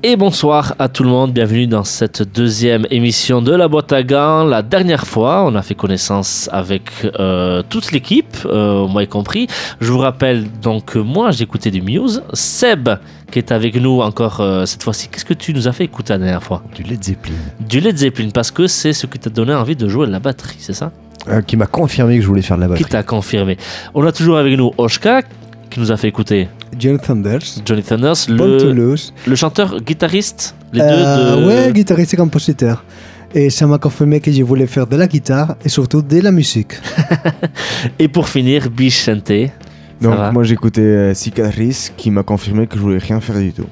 Et bonsoir à tout le monde, bienvenue dans cette deuxième émission de la boîte à gants. La dernière fois, on a fait connaissance avec toute l'équipe, moi y compris. Je vous rappelle donc que moi j'ai écouté du Muse, Seb qui est avec nous encore cette fois-ci. Qu'est-ce que tu nous as fait écouter la dernière fois ? Du Led Zeppelin. Du Led Zeppelin, parce que c'est ce qui t'a donné envie de jouer de la batterie, c'est ça ? Qui m'a confirmé que je voulais faire de la batterie. Qui t'a confirmé. On a toujours avec nous Oshka, qui nous a fait écouter Johnny Thunders, le chanteur, guitariste, les deux de... Ouais, guitariste et compositeur. Et ça m'a confirmé que je voulais faire de la guitare et surtout de la musique. Et pour finir, Bichente. Donc moi j'écoutais Cicatrice qui m'a confirmé que je voulais rien faire du tout.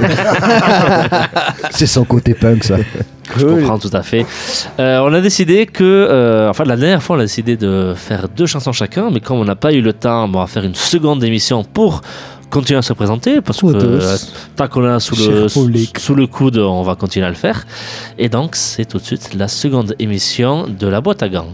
C'est son côté punk ça. Je comprends tout à fait. On a décidé que, la dernière fois on a décidé de faire 2 chansons chacun, mais comme on n'a pas eu le temps, on va faire une seconde émission pour continuer à se présenter, parce que tant qu'on a sous le coude, on va continuer à le faire. Et donc c'est tout de suite la seconde émission de la boîte à gants.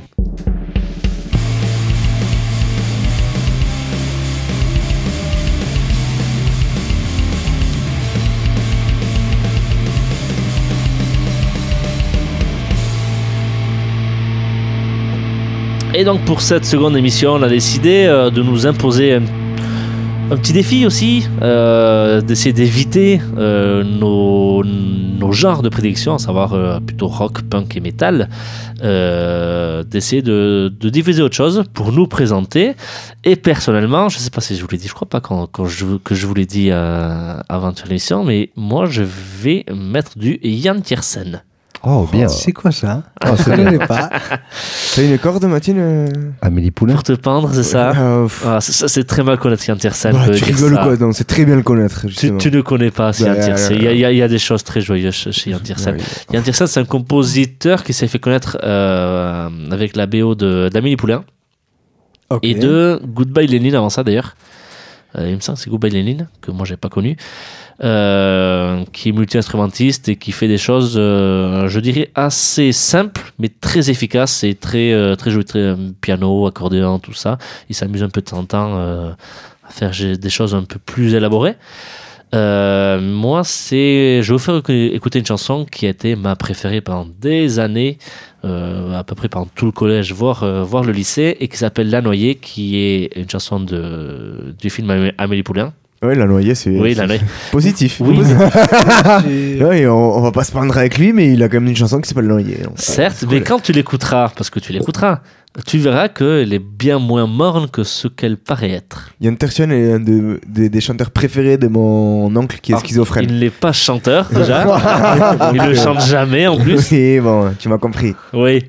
Et donc pour cette seconde émission, on a décidé de nous imposer un petit défi aussi, d'essayer d'éviter nos genres de prédiction, à savoir plutôt rock, punk et metal, d'essayer de diffuser autre chose pour nous présenter. Et personnellement, je ne sais pas si je vous l'ai dit, je crois pas que je vous l'ai dit avant l'émission, mais moi je vais mettre du Yann Tiersen. Oh, bien. C'est quoi ça? Oh, je ne connais pas. T'as une corde, Mathilde? Amélie Poulain. Pour te pendre, c'est ça? Ça c'est très mal connaître Yann Tiersen. Tu rigoles ou quoi? Non, c'est très bien le connaître. Tu ne connais pas Yann Tiersen. Il y a des choses très joyeuses chez Yann Tiersen. Yann Tiersen, c'est un compositeur qui s'est fait connaître avec la BO d'Amélie Poulain. Okay. Et de Goodbye Lénine avant ça d'ailleurs. Il me semble que c'est Goodbye Lénine, que moi j'ai pas connu. Qui est multi-instrumentiste et qui fait des choses, je dirais, assez simples, mais très efficaces et très joué, très piano, accordéon, tout ça. Il s'amuse un peu de temps en temps à faire des choses un peu plus élaborées. Moi, je vais vous faire écouter une chanson qui a été ma préférée pendant des années, à peu près pendant tout le collège, voire le lycée, et qui s'appelle La Noyée, qui est une chanson du film Amélie Poulain. Ouais, La Noyée, c'est positif. Oui. Ouais, on va pas se prendre avec lui, mais il a quand même une chanson qui s'appelle La Noyée. Donc, certes, mais quand tu l'écouteras, parce que tu l'écouteras, tu verras qu'elle est bien moins morne que ce qu'elle paraît être. Yann Tiersen est un des chanteurs préférés de mon oncle qui est schizophrène. Il n'est pas chanteur déjà. Il ne chante jamais en plus. Oui, bon, tu m'as compris. Oui.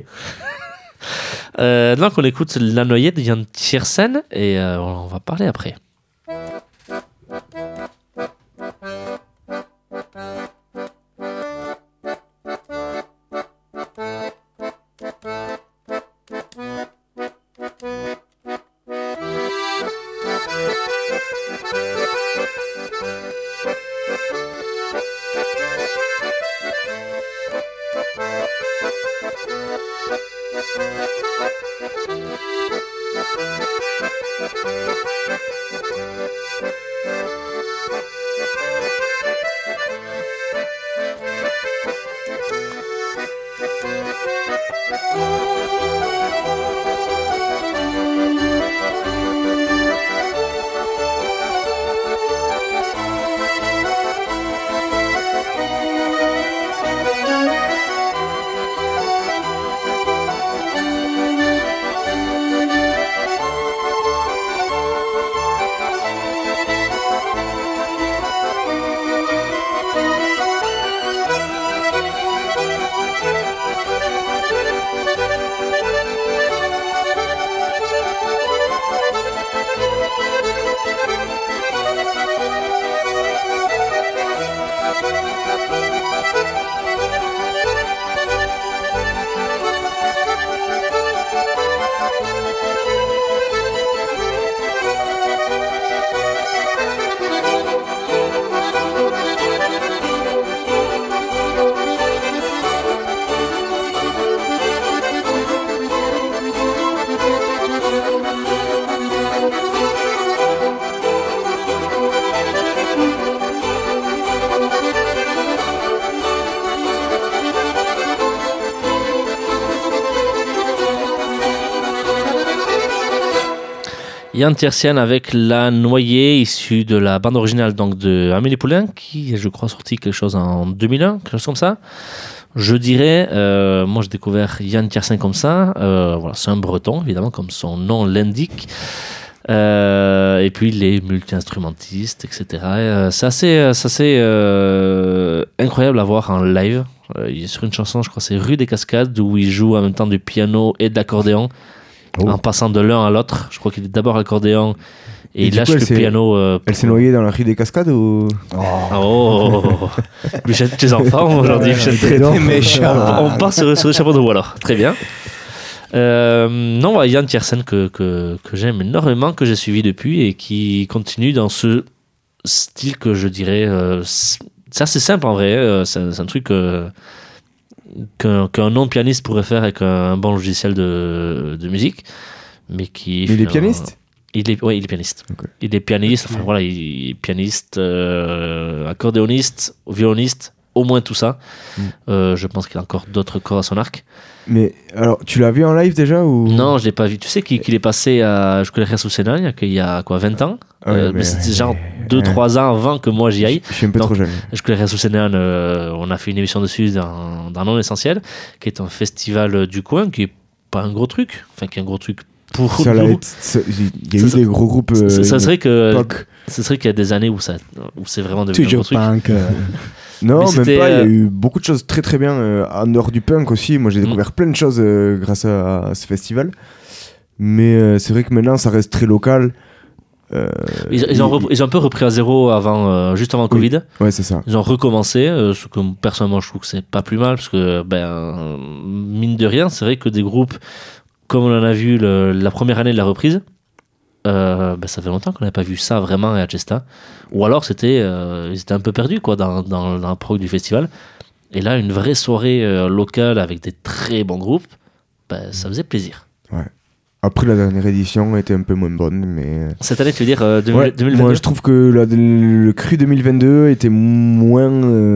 Donc on écoute La Noyée de Yann Tiersen et on va parler après. Yann Tiersen avec La Noyée, issue de la bande originale donc de Amélie Poulain, qui est, je crois, sorti quelque chose en 2001, quelque chose comme ça. Je dirais, moi j'ai découvert Yann Tiersen comme ça. Voilà, c'est un breton, évidemment, comme son nom l'indique. Et puis il est multi-instrumentiste, etc. C'est assez incroyable à voir en live. Il est sur une chanson, je crois, c'est Rue des Cascades, où il joue en même temps du piano et de l'accordéon, en passant de l'un à l'autre. Je crois qu'il est d'abord l'accordéon et il lâche le piano. Elle s'est noyée dans la Rue des Cascades ou... Michel, tu es en forme aujourd'hui, Michel. Très méchant. On part sur le chapeau de roue alors. Très bien. Non, Yann Tiersen que j'aime énormément, que j'ai suivi depuis et qui continue dans ce style que je dirais c'est assez simple en vrai, c'est un truc qu'un non-pianiste pourrait faire avec un bon logiciel de musique, mais qui... Il est pianiste ? Il est pianiste. Okay. Il est pianiste, enfin voilà, il est pianiste, accordéoniste, violoniste, au moins tout ça. Je pense qu'il a encore d'autres corps à son arc. Mais alors, tu l'as vu en live déjà ou... Non, je l'ai pas vu. Tu sais qu'il est passé à Je connais Jesus Sénat il y a quoi, 20 ans mais c'était genre 2-3 ans avant que moi j'y aille. Je suis un peu trop jeune. Je connais Jesus Sénat, on a fait une émission dessus dans Non Essentiel, qui est un festival du coin, qui est pas un gros truc, enfin qui est un gros truc pour nous. Il y a eu des gros groupes. Ça serait qu'il y a des années où c'est vraiment devenu un gros truc. Punk. Non, même pas. Il y a eu beaucoup de choses très très bien en dehors du punk aussi. Moi, j'ai découvert plein de choses grâce à ce festival. Mais c'est vrai que maintenant, ça reste très local. Ils ont un peu repris à zéro juste avant le Covid. Ouais, c'est ça. Ils ont recommencé, ce que personnellement je trouve que c'est pas plus mal, parce que mine de rien, c'est vrai que des groupes comme on en a vu la première année de la reprise, ça fait longtemps qu'on n'avait pas vu ça vraiment à Chesta. Ou alors ils étaient un peu perdus quoi, dans la prog du festival. Et là, une vraie soirée locale avec des très bons groupes, ça faisait plaisir. Ouais. Après, la dernière édition était un peu moins bonne, mais... Cette année, tu veux dire 2022 Moi, je trouve que le cru 2022 était moins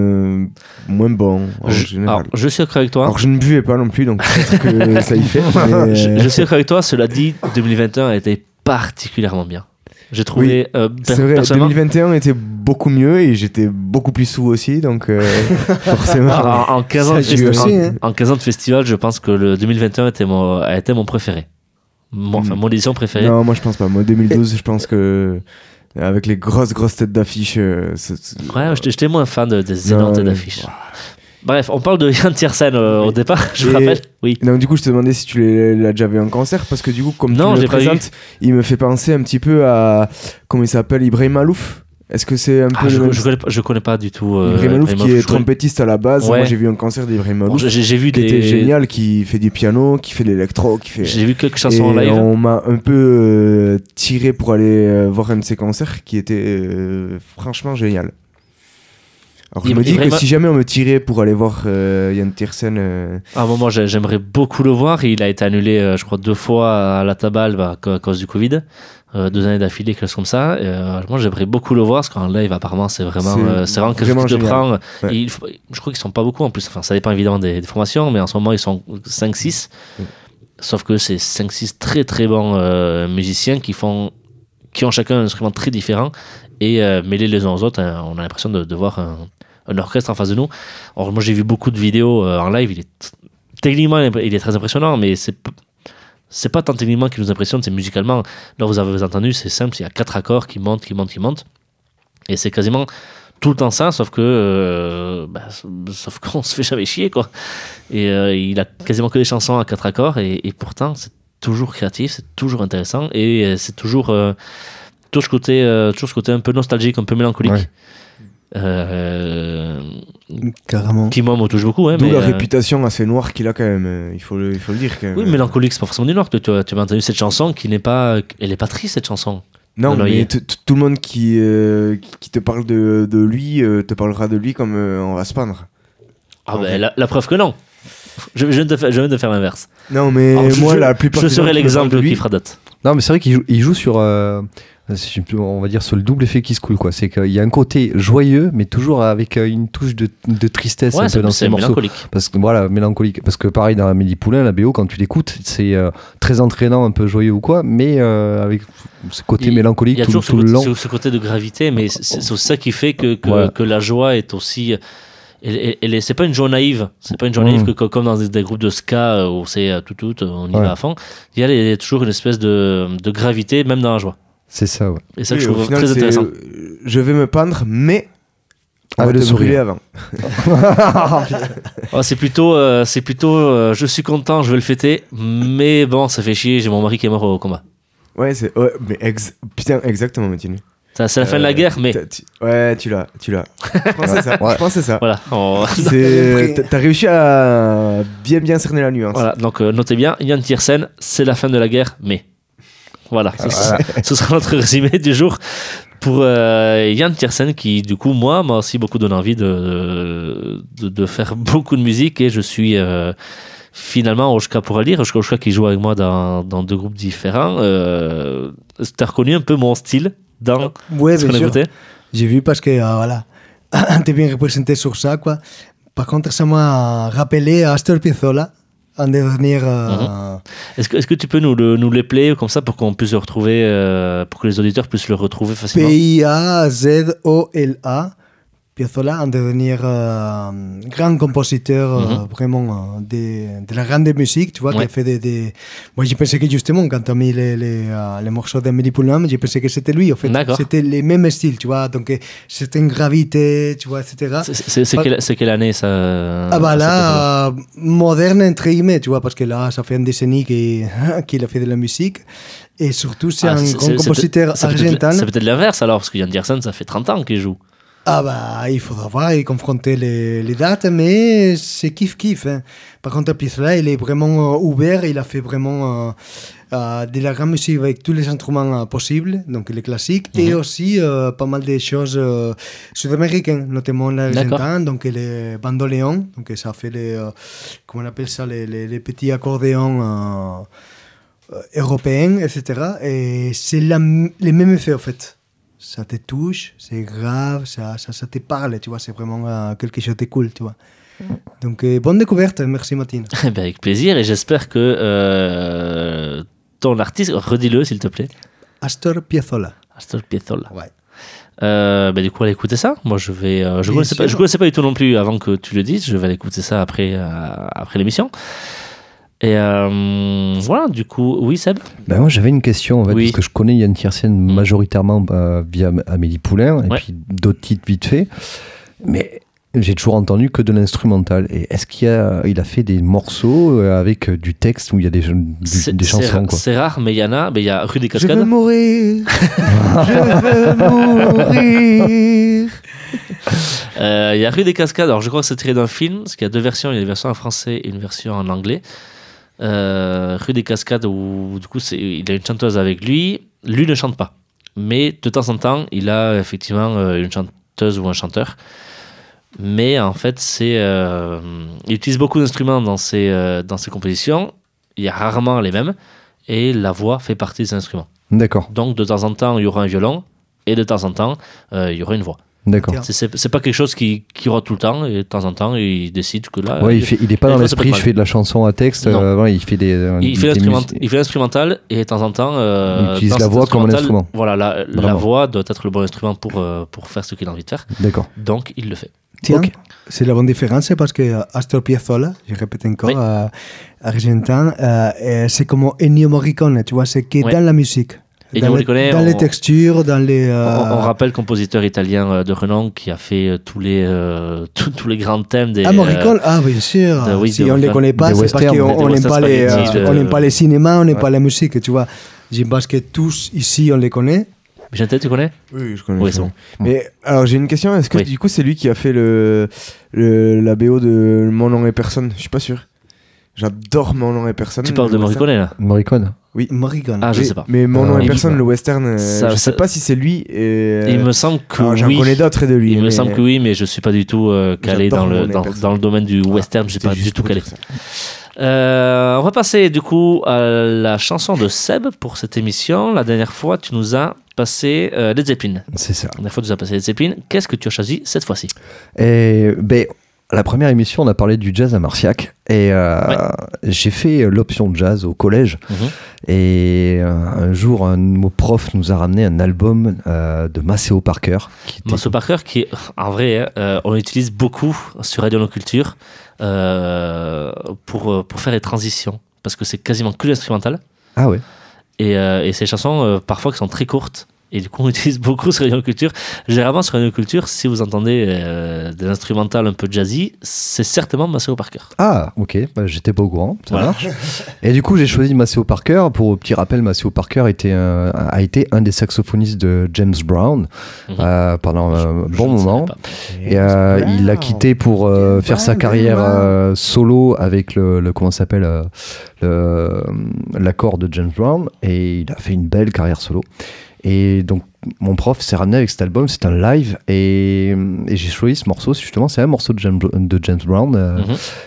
bon, en général. Alors, je suis d'accord avec toi. Alors, je ne buvais pas non plus, donc peut-être que ça y fait. Mais... je suis d'accord avec toi. Cela dit, 2021 a été particulièrement bien. J'ai trouvé... c'est vrai, 2021 était beaucoup mieux et j'étais beaucoup plus sous aussi, donc forcément... En 15 ans de festival, je pense que le 2021 a été mon préféré. Mon édition préférée. Non, moi je pense pas. Moi 2012, je pense que avec les grosses têtes d'affiche. Ouais, j'étais moins fan des énormes têtes d'affiche. Bref, on parle de Yann Tiersen au départ, je vous rappelle. Oui. Donc du coup, je te demandais si tu l'as déjà vu en concert, parce que du coup, comme tu le présentes, il me fait penser un petit peu à comment il s'appelle, Ibrahim Malouf. Est-ce que c'est un peu je connais pas du tout Ibrahim Malouf qui est trompettiste à la base. Ouais. Moi j'ai vu un concert d'Ibrahim Malouf j'ai vu qui était génial, qui fait du piano, qui fait de l'électro, j'ai vu quelques chansons en live. On m'a un peu tiré pour aller voir un de ses concerts qui était franchement génial. Alors je me dis que si jamais on me tirait pour aller voir Yann Tiersen... À un moment j'aimerais beaucoup le voir. Il a été annulé je crois 2 fois à la Tabale à cause du Covid. 2 années d'affilée, quelque chose comme ça. Moi, j'aimerais beaucoup le voir, parce qu'en live, apparemment, c'est vraiment quelque chose qui te prend. Ouais. Je crois qu'ils sont pas beaucoup en plus. Enfin, ça dépend évidemment des formations, mais en ce moment, ils sont 5-6. Sauf que c'est 5-6 très très bons musiciens qui ont chacun un instrument très différent et mêlés les uns aux autres, on a l'impression de voir un orchestre en face de nous. Alors, moi, j'ai vu beaucoup de vidéos en live. Techniquement, il est très impressionnant, mais c'est pas tant techniquement qui nous impressionne, c'est musicalement. Là, vous avez entendu, c'est simple, il y a 4 accords qui montent. Et c'est quasiment tout le temps ça, sauf qu'on se fait jamais chier, quoi. Et il a quasiment que des chansons à 4 accords, et pourtant, c'est toujours créatif, c'est toujours intéressant, et c'est toujours ce côté un peu nostalgique, un peu mélancolique. Ouais. Carrément. Qui moi me touche beaucoup. D'où la réputation assez noire qu'il a quand même, il faut le dire quand même. Oui, mélancolique, c'est pas forcément du noir. Tu as entendu cette chanson elle n'est pas triste, cette chanson. Non, mais tout le monde qui te parle de lui te parlera de lui comme on va se peindre. Ah ben la preuve que non. Je viens de faire l'inverse. Non, mais alors, la plupart je serai l'exemple qui fera date. Non, mais c'est vrai qu'il joue sur On va dire sur le double effet qui se coule, quoi. C'est qu'il y a un côté joyeux, mais toujours avec une touche de tristesse un peu dans ces morceaux. Mélancolique. Parce que voilà, mélancolique. Parce que pareil dans Amélie Poulain, la BO, quand tu l'écoutes, c'est très entraînant, un peu joyeux ou quoi, mais avec ce côté mélancolique tout le long. Ce côté de gravité, mais c'est aussi ça qui fait que la joie est aussi. C'est pas une joie naïve. C'est pas une joie naïve comme dans des groupes de ska où c'est tout, on y va à fond. Il y a toujours une espèce de gravité, même dans la joie. C'est ça, ouais. Et ça que je trouve très intéressant. Je vais me pendre, mais avec le sourire avant. C'est plutôt, je suis content, je vais le fêter, mais bon, ça fait chier, j'ai mon mari qui est mort au combat. Ouais, mais putain, exactement, Mathilde. C'est la fin de la guerre, mais. Tu l'as. Je pensais ça. Voilà. T'as réussi à bien cerner la nuance. Voilà, donc notez bien, Yann Tiersen, c'est la fin de la guerre, mais. Voilà, ce sera notre résumé du jour pour Yann Tiersen qui, du coup, m'a aussi beaucoup donné envie de faire beaucoup de musique et je suis finalement Oshka pour lire. Oshka qui joue avec moi dans deux groupes différents. T'as reconnu un peu mon style dans ce qu'on a écouté? J'ai vu parce que, voilà, t'es bien représenté sur ça, quoi. Par contre, ça m'a rappelé Astor Piazzolla. Un des derniers. Est-ce que tu peux nous les player comme ça pour qu'on puisse le retrouver, pour que les auditeurs puissent le retrouver facilement? Piazzolla, Piazzolla, un des derniers grands compositeurs vraiment de la grande musique, tu vois, qui a fait des. Moi, j'ai pensé que justement, quand tu as mis les morceaux d'Amélie Poulain, j'ai pensé que c'était lui, en fait. D'accord. C'était les mêmes styles, tu vois, donc c'était une gravité, tu vois, etc. C'est quelle année ça? Ah bah là, moderne entre guillemets, tu vois, parce que là, ça fait une décennie qu'il a fait de la musique. Et surtout, c'est un grand compositeur argentin. C'est peut-être l'inverse alors, parce que Yann Tiersen, ça fait 30 ans qu'il joue. Ah bah, il faudra voir et confronter les dates, mais c'est kiff-kiff. Hein. Par contre, Piazzolla, il est vraiment ouvert, il a fait vraiment de la grande musique avec tous les instruments possibles, donc les classiques, et aussi pas mal de choses sud-américaines, notamment l'argentin, donc les bandoléons, donc ça fait comment on appelle ça, les petits accordéons européens, etc. Et c'est les mêmes effets, en fait. Ça te touche, c'est grave, ça te parle, tu vois, c'est vraiment quelque chose de cool, tu vois. Donc, bonne découverte, merci Martine. Avec plaisir, et j'espère que ton artiste, redis-le s'il te plaît. Astor Piazzolla. Astor Piazzolla. Ouais. Du coup, allez écouter ça. Moi, je connaissais pas du tout non plus avant que tu le dises. Je vais aller écouter ça après l'émission. Et voilà, du coup, oui, Seb? Moi, j'avais une question, en fait, parce que je connais Yann Tiersen majoritairement via Amélie Poulain, et puis d'autres titres vite fait. Mais j'ai toujours entendu que de l'instrumental. Et est-ce qu'il a fait des morceaux avec du texte où il y a des chansons, quoi? C'est rare, mais il y en a. Il y a Rue des Cascades. Je veux mourir. Je veux mourir. Il y a Rue des Cascades. Alors, je crois que c'est tiré d'un film, parce qu'il y a deux versions. Il y a une version en français et une version en anglais. Rue des Cascades, où du coup il a une chanteuse avec lui ne chante pas, mais de temps en temps il a effectivement une chanteuse ou un chanteur, mais en fait il utilise beaucoup d'instruments dans ses compositions, il y a rarement les mêmes, et la voix fait partie des instruments. D'accord. Donc de temps en temps il y aura un violon, et de temps en temps il y aura une voix. D'accord. C'est pas quelque chose qui aura tout le temps, et de temps en temps il décide que là. Ouais, il est pas dans l'esprit, je fais de la chanson à texte. Il fait il fait l'instrumental, et de temps en temps. Il utilise la voix comme un instrument. Voilà, la voix doit être le bon instrument pour faire ce qu'il a envie de faire. D'accord. Donc il le fait. Tiens, c'est la bonne différence parce que Astor Piazzolla, je répète encore, argentin, c'est comme Ennio Morricone, tu vois, c'est que dans la musique. Dans les textures, dans les. On rappelle compositeur italien de renom qui a fait tous les grands thèmes des. Morricone, bien sûr. Si on ne les connaît pas, c'est parce qu'on n'aime pas les cinémas, on n'aime pas la musique, tu vois. Je pense que tous ici on les connaît. Chantal, tu connais? Oui, je connais. Oui, c'est bon. Mais alors j'ai une question, est-ce que du coup c'est lui qui a fait la BO de Mon nom est personne? Je suis pas sûr. J'adore Mon nom et personne. Tu parles de Morricone là? Morricone. Oui. Morricone. Ah, je sais pas. Mais Mon nom et personne, le western, je sais pas si c'est lui. Il me semble que oui. J'en connais d'autres de lui. Il me semble que oui, mais je suis pas du tout calé dans le domaine du western. Je suis pas du tout calé. On va passer du coup à la chanson de Seb pour cette émission. La dernière fois, tu nous as passé Led Zeppelin. C'est ça. La dernière fois, tu nous as passé Led Zeppelin. Qu'est-ce que tu as choisi cette fois-ci? La première émission, on a parlé du jazz à Marciac et j'ai fait l'option jazz au collège. Et un jour, un de nos profs nous a ramené un album de Maceo Parker. Maceo Parker qui, en vrai, on l'utilise beaucoup sur Radio No Culture pour faire les transitions parce que c'est quasiment que l'instrumental. Ah ouais. Et ces chansons, parfois, qui sont très courtes. Et du coup, on utilise beaucoup sur Radio Culture. Généralement, sur Radio Culture, si vous entendez des instrumentales un peu jazzy, c'est certainement Maceo Parker. Ah, ok. J'étais pas au courant. Ça marche. Et du coup, j'ai choisi Maceo Parker. Pour petit rappel, Maceo Parker a été un des saxophonistes de James Brown pendant un bon moment. Et il l'a quitté pour faire sa carrière solo avec comment ça s'appelle l'accord de James Brown. Et il a fait une belle carrière solo. Et donc mon prof s'est ramené avec cet album, c'est un live et j'ai choisi ce morceau, justement c'est un morceau de James Brown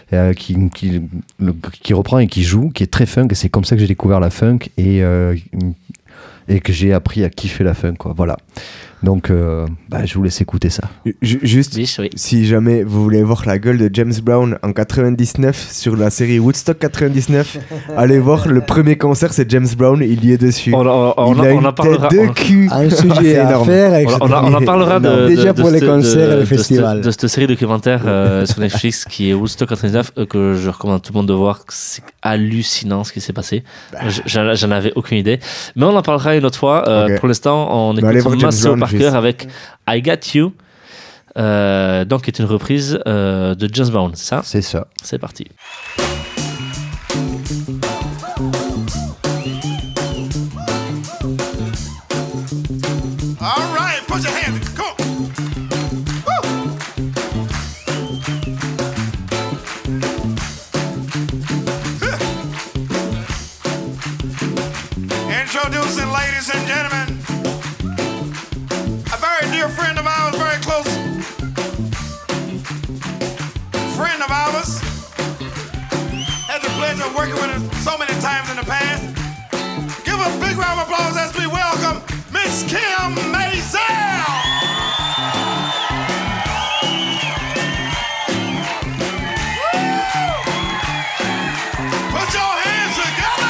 qui reprend et qui joue, qui est très funk et c'est comme ça que j'ai découvert la funk et que j'ai appris à kiffer la funk quoi. Voilà. Donc je vous laisse écouter ça. Juste, si jamais vous voulez voir la gueule de James Brown en 99 sur la série Woodstock 99, allez voir le premier concert, c'est James Brown, il y est dessus. On en parlera. De cul. Un sujet à faire. On en parlera déjà pour les concerts et les festivals. De cette série documentaire sur Netflix qui est Woodstock 99 que je recommande à tout le monde de voir. C'est hallucinant ce qui s'est passé. J'en avais aucune idée. Mais on en parlera une autre fois. Pour l'instant, on écoute Maceo Parker avec I Got You, donc qui est une reprise de James Brown, c'est ça? C'est ça. C'est parti. All right, put your hands. Come on. Introducing, ladies and gentlemen, a very dear friend of ours, very close friend of ours. Had the pleasure of working with her so many times in the past. Give a big round of applause as we welcome Miss Kim Maisel. Put your hands together.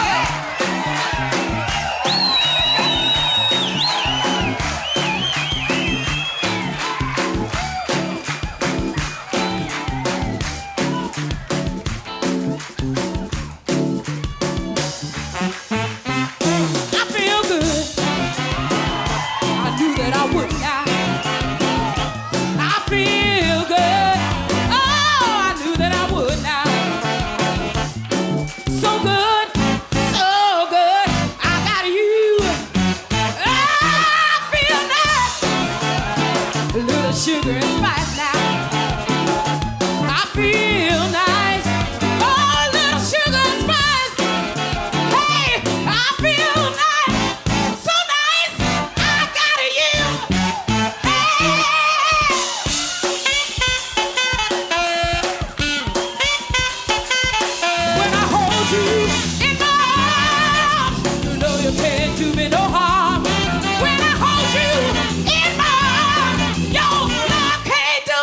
Can't do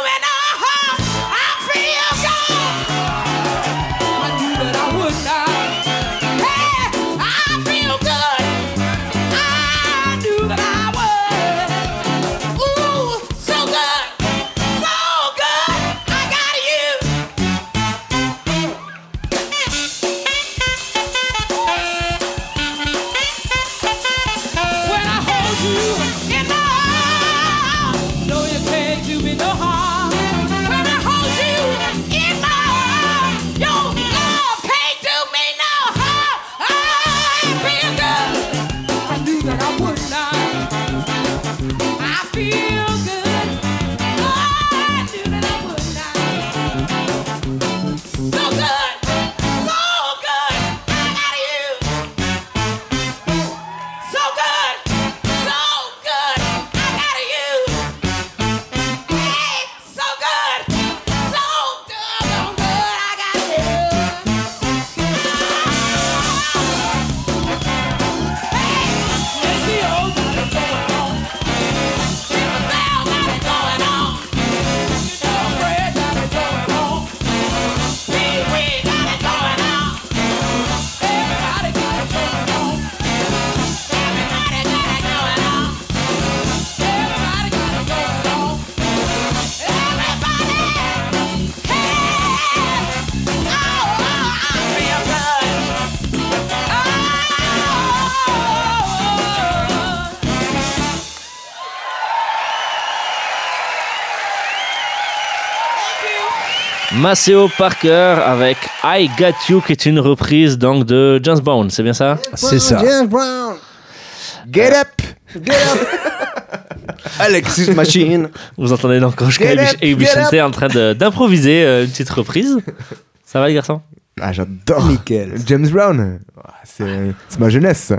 Maceo Parker avec I Got You, qui est une reprise donc de James Brown, c'est bien ça? C'est ça. James Brown. Get up! Get up. Alexis Machine. Vous entendez donc Koshka et Bichente en train d'improviser une petite reprise. Ça va les garçons? Ah, j'adore. Nickel. James Brown. C'est ma jeunesse. Ça.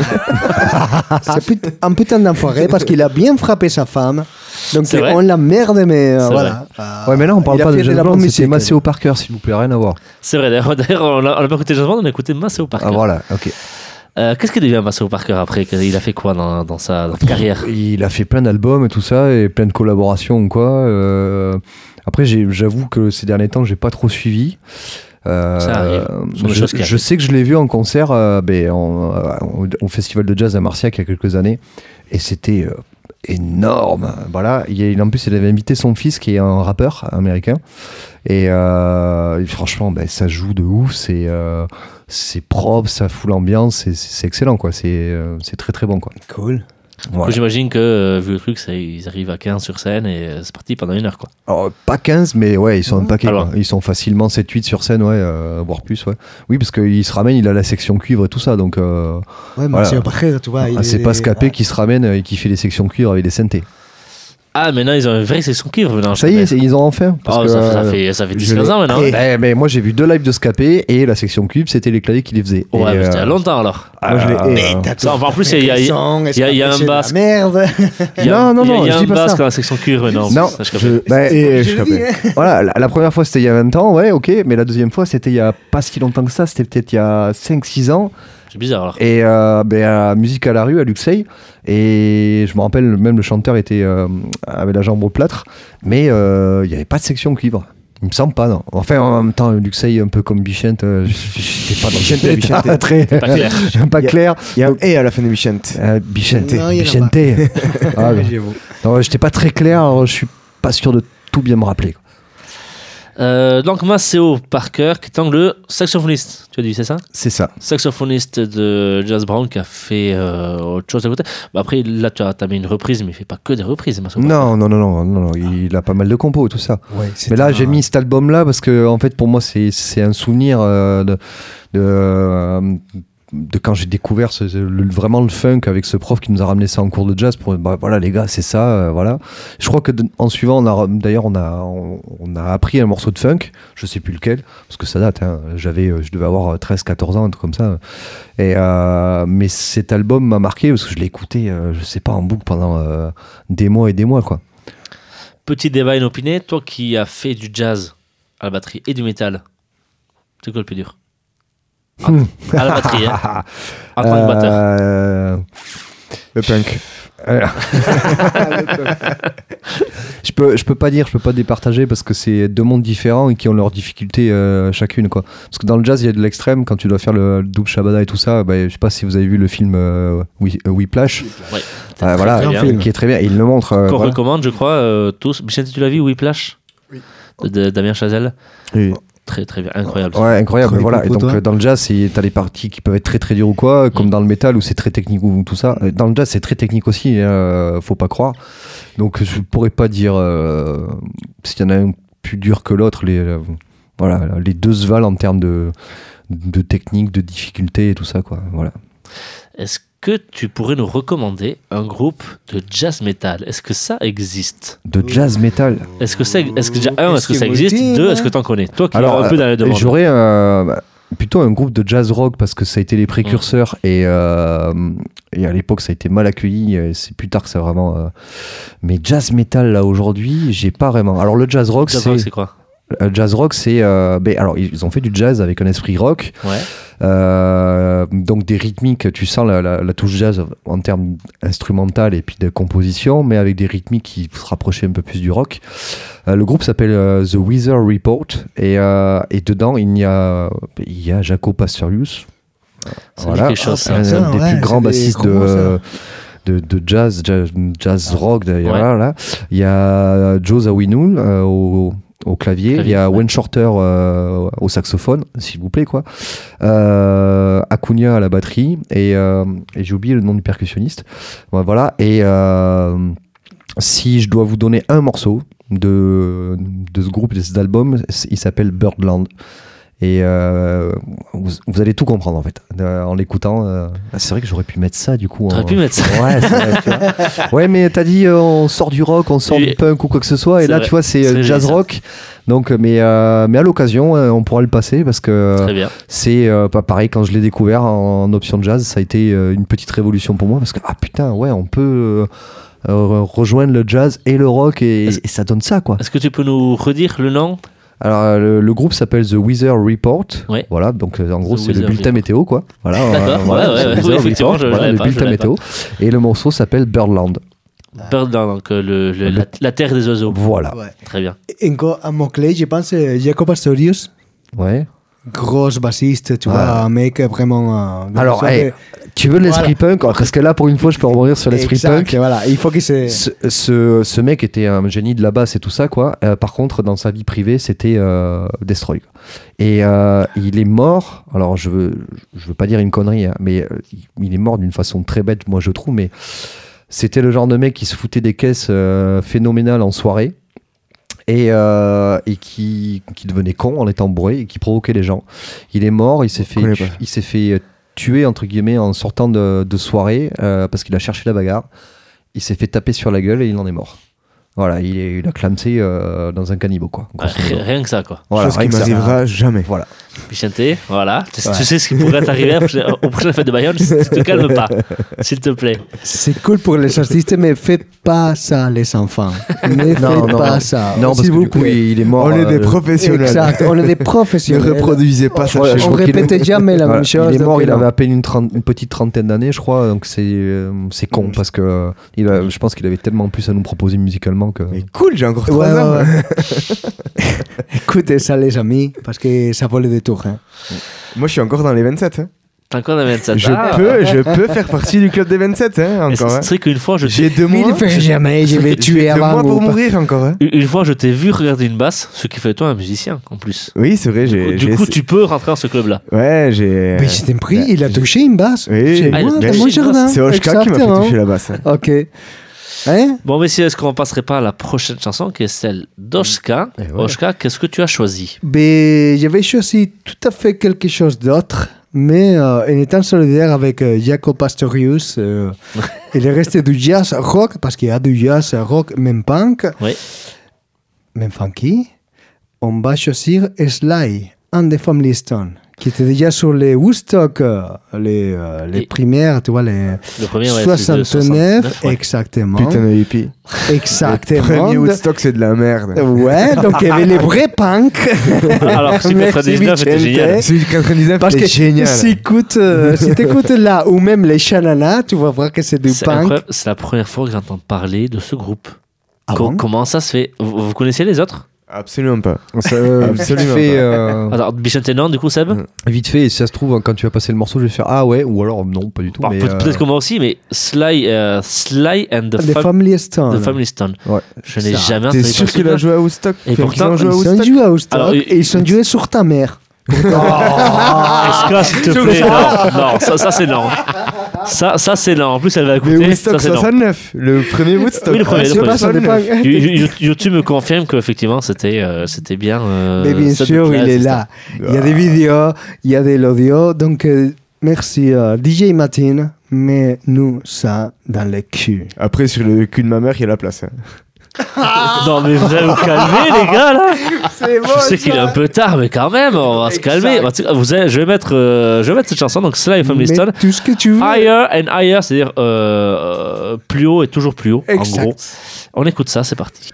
C'est un putain d'enfoiré parce qu'il a bien frappé sa femme. Donc on la merde, mais voilà. Ouais, mais là on parle pas de James Brown, c'est Maceo Parker, s'il vous plaît, rien à voir. C'est vrai, d'ailleurs on n'a pas écouté James Brown, on a écouté Maceo Parker. Ah voilà, ok. Qu'est-ce qu'il devient Maceo Parker après? Il a fait quoi dans sa carrière? Il a fait plein d'albums et tout ça, et plein de collaborations quoi. Après j'avoue que ces derniers temps j'ai pas trop suivi. Ça arrive. Je sais que je l'ai vu en concert au festival de jazz à Marciac il y a quelques années, et c'était énorme. Voilà, en plus il avait invité son fils qui est un rappeur américain, et franchement ça joue de ouf, c'est propre, ça fout l'ambiance, c'est excellent quoi, c'est très très bon quoi. Cool. Voilà. J'imagine que vu le truc, ils arrivent à 15 sur scène et c'est parti pendant 1 heure quoi. Alors, pas 15, mais ouais, ils sont un paquet. Ils sont facilement 7-8 sur scène, voire plus. Ouais. Oui, parce qu'il se ramène, il a la section cuivre et tout ça. Donc, ouais, mais c'est après, tu vois. C'est pas Scapé qui se ramène et qui fait les sections cuivre avec des synthés. Ah, maintenant ils ont une vraie section cuivre maintenant. Ça y est, ils ont enfin. Parce ça fait 10-15 ans maintenant. Mais moi j'ai vu 2 lives de Scapé et la section cuivre c'était les claviers qui les faisaient. Ouais, mais c'était il y a longtemps alors. Moi je l'ai. En plus, il y a un basse. Merde. Non, il y a je dis un pas basse ça. dans la section cuivre maintenant. Non, voilà, la première fois c'était il y a 20 ans, ouais, ok, mais la deuxième fois c'était il y a pas si longtemps que ça, c'était peut-être il y a 5-6 ans. C'est bizarre alors. Et à Musique à la rue à Luxeuil, et je me rappelle même le chanteur avait la jambe au plâtre, mais il n'y avait pas de section cuivre. Il me semble pas, non. Enfin, en même temps, Luxeuil, un peu comme Bichente, j'étais pas dans Bichente. Très pas clair. Pas clair. Il y a un « et » à la fin de Bichente. Bichente. Non, j'étais pas très clair, alors je suis pas sûr de tout bien me rappeler. Donc Maceo Parker, qui est le saxophoniste, tu as dit, c'est ça? C'est ça. Saxophoniste de Jazz Brown qui a fait autre chose à côté. Après, là, tu as mis une reprise, mais il fait pas que des reprises. Non, il a pas mal de compos et tout ça. Ouais, mais là, j'ai mis cet album-là parce que, en fait, pour moi, c'est un souvenir de quand j'ai découvert vraiment le funk avec ce prof qui nous a ramené ça en cours de jazz pour voilà les gars c'est ça voilà. Je crois que en suivant on a appris un morceau de funk, je sais plus lequel parce que ça date hein. Je devais avoir 13-14 ans un truc comme ça, et mais cet album m'a marqué parce que je l'ai écouté je sais pas en boucle pendant des mois et des mois quoi. Petit débat inopiné, toi qui as fait du jazz à la batterie et du métal, c'est quoi le plus dur? À la batterie, hein. En tant que batteur. Le punk. Je peux pas départager parce que c'est 2 mondes différents et qui ont leurs difficultés chacune quoi. Parce que dans le jazz il y a de l'extrême quand tu dois faire le double shabada et tout ça. Je sais pas si vous avez vu le film Whiplash. Ouais. Voilà, qui est très bien. Et il le montre. Qu'on recommande, je crois, tous. Bichette, tu l'as vu Whiplash? Oui. De Damien Chazelle. Oui. Très très bien, incroyable. Ouais, incroyable. Voilà. Et donc dans le jazz, t'as des parties qui peuvent être très très dures ou quoi, comme dans le métal où c'est très technique ou tout ça. Dans le jazz, c'est très technique aussi, faut pas croire. Donc je pourrais pas dire s'il y en a un plus dur que l'autre. Les deux se valent en termes de technique, de difficulté et tout ça quoi. Voilà. Est-ce que tu pourrais nous recommander un groupe de jazz metal? Est-ce que ça existe? De jazz metal? Est-ce que ça existe? 2, est-ce que tu en connais? Toi qui es un peu dans la demande. J'aurais plutôt un groupe de jazz rock parce que ça a été les précurseurs et à l'époque ça a été mal accueilli. C'est plus tard que ça vraiment. Mais jazz metal là aujourd'hui, j'ai pas vraiment. Alors le jazz rock, c'est quoi? Jazz rock, c'est alors ils ont fait du jazz avec un esprit rock, donc des rythmiques, tu sens la touche jazz en termes instrumental et puis de composition, mais avec des rythmiques qui se rapprochaient un peu plus du rock. Le groupe s'appelle The Weather Report et dedans il y a Jaco Pastorius. Voilà, quelque chose, un des plus grands bassistes de jazz rock d'ailleurs. Ouais. Là. Il y a Joe Zawinul au clavier, il y a Wayne Shorter au saxophone, s'il vous plaît quoi. Acuna à la batterie et j'ai oublié le nom du percussionniste. Voilà. Et si je dois vous donner un morceau de ce groupe, de cet album. Il s'appelle Birdland. Et vous allez tout comprendre en fait en l'écoutant. C'est vrai que j'aurais pu mettre ça du coup. T'aurais pu mettre ça. Ouais, c'est vrai, tu vois. Ouais, mais t'as dit on sort du rock, on sort du punk ou quoi que ce soit. Et là, vrai. tu vois, c'est jazz rock. Donc, mais à l'occasion, on pourra le passer parce que Très bien. c'est pas pareil. Quand je l'ai découvert en option de jazz, ça a été une petite révolution pour moi parce que putain, ouais, on peut rejoindre le jazz et le rock et ça donne ça quoi. Est-ce que tu peux nous redire le nom? Alors le groupe s'appelle The Weather Report. Ouais. Voilà, donc en gros c'est le Weather bulletin Report. météo quoi. Voilà. D'accord. Ouais, effectivement, je l'avais le pas, bulletin météo. Et le morceau s'appelle Birdland. Birdland, donc la terre des oiseaux. Voilà. Ouais. Très bien. Encore un mot-clé, je pense, Jaco Pastorius. Ouais. Gros bassiste, tu vois, un mec vraiment. Alors, tu veux l'esprit punk? Parce que là, pour une fois, je peux rebondir sur l'esprit punk. Voilà, il faut qu'il se. Ce mec était un génie de la basse et tout ça, quoi. Par contre, dans sa vie privée, c'était Destroy. Et il est mort. Alors, je veux pas dire une connerie, hein, mais il est mort d'une façon très bête, moi, je trouve. Mais c'était le genre de mec qui se foutait des caisses phénoménales en soirée. Et qui devenait con en étant bourré et qui provoquait les gens. Il est mort, il s'est fait tuer entre guillemets en sortant de soirée parce qu'il a cherché la bagarre. Il s'est fait taper sur la gueule et il en est mort. Voilà, il a clamsé dans un caniveau quoi. Rien que ça quoi. Voilà, chose qui m'arrivera jamais. Voilà. Vicente, voilà. Tu sais ce qui pourrait t'arriver au prochain fête de Bayonne. Tu te calmes pas, s'il te plaît. C'est cool pour les artistes, mais faites pas ça, les enfants. Ne faites pas ça. Non, parce que du coup, il est mort. On est des professionnels. Exact, on est des professionnels. Ne reproduisez pas ça. On répétait jamais la même chose. Il est mort, il avait à peine une petite trentaine d'années, je crois. Donc c'est con parce que je pense qu'il avait tellement plus à nous proposer musicalement que. Mais cool, j'ai encore 3 ans. Écoutez ça, les amis, parce que ça vaut le détour. Hein. Moi, je suis encore dans les 27. Hein. T'as encore des 27. Je peux faire partie du club des 27, hein, encore. C'est vrai qu'une fois, j'ai 2 Mais mois. il ne fait jamais, je vais tuer avant. 2 mois pour mourir encore. Hein. Une fois, je t'ai vu regarder une basse, ce qui fait de toi un musicien en plus. Oui, c'est vrai. Du coup, tu peux rentrer dans ce club-là. Ouais, j'ai. Mais je t'ai pris, il a touché une basse. Oui, Chez moi, dans mon jardin. C'est Oshka qui m'a fait toucher la basse. Hein. Ok. Hein? Bon, messieurs, est-ce qu'on passerait pas à la prochaine chanson qui est celle d'Oshka? Oshka, qu'est-ce que tu as choisi? Ben, j'avais choisi tout à fait quelque chose d'autre, mais en étant solidaire avec Jaco Pastorius, il est resté du jazz rock, parce qu'il y a du jazz rock, même punk, même funky. On va choisir Sly and the Family Stone, qui était déjà sur les Woodstock, les primaires, tu vois, les 69, exactement. Putain de hippie. Exactement. Le premier Woodstock, c'est de la merde. Ouais, donc il y avait les vrais punks. Alors que celui 99 était génial. Celui 99 Parce était que génial. si t'écoutes là, ou même les Shanana, tu vas voir que c'est du punk. C'est la première fois que j'entends parler de ce groupe. Ah bon? Comment ça se fait? Vous connaissez les autres? Absolument pas. Absolument fait, Alors, Bichente, non, du coup, Seb? Vite fait, et si ça se trouve, quand tu vas passer le morceau, je vais faire ah ouais, ou alors non, pas du tout. Peut-être que moi aussi, mais Sly and the Family Stone. Family Stone. Ouais. Je n'ai jamais T'es entendu sûr parler qu'il a joué à Woodstock? Et pourtant, Ils sont joués à Woodstock. Alors, et ils sont joués sur ta mère. Oshka, s'il te plaît. Non, ça c'est non. Ça c'est non. En plus, elle va écouter. Mais Woodstock ça, 69, le premier Woodstock. Oui, le premier. Le YouTube me confirme qu'effectivement, c'était bien. Mais bien sûr, il est là. Il y a des vidéos, il y a de l'audio. Donc, merci DJ Martin. Mets-nous ça dans le cul. Après, sur le cul de ma mère, il y a la place. Hein. Non, mais vous allez vous calmer, les gars, là. C'est bon, Je sais qu'il est un peu tard, mais quand même, on va se calmer. Je vais mettre cette chanson, donc Sly and Family Stone. Tout ce que tu veux. Higher and higher, c'est-à-dire plus haut et toujours plus haut, Exact. en gros. On écoute ça, c'est parti.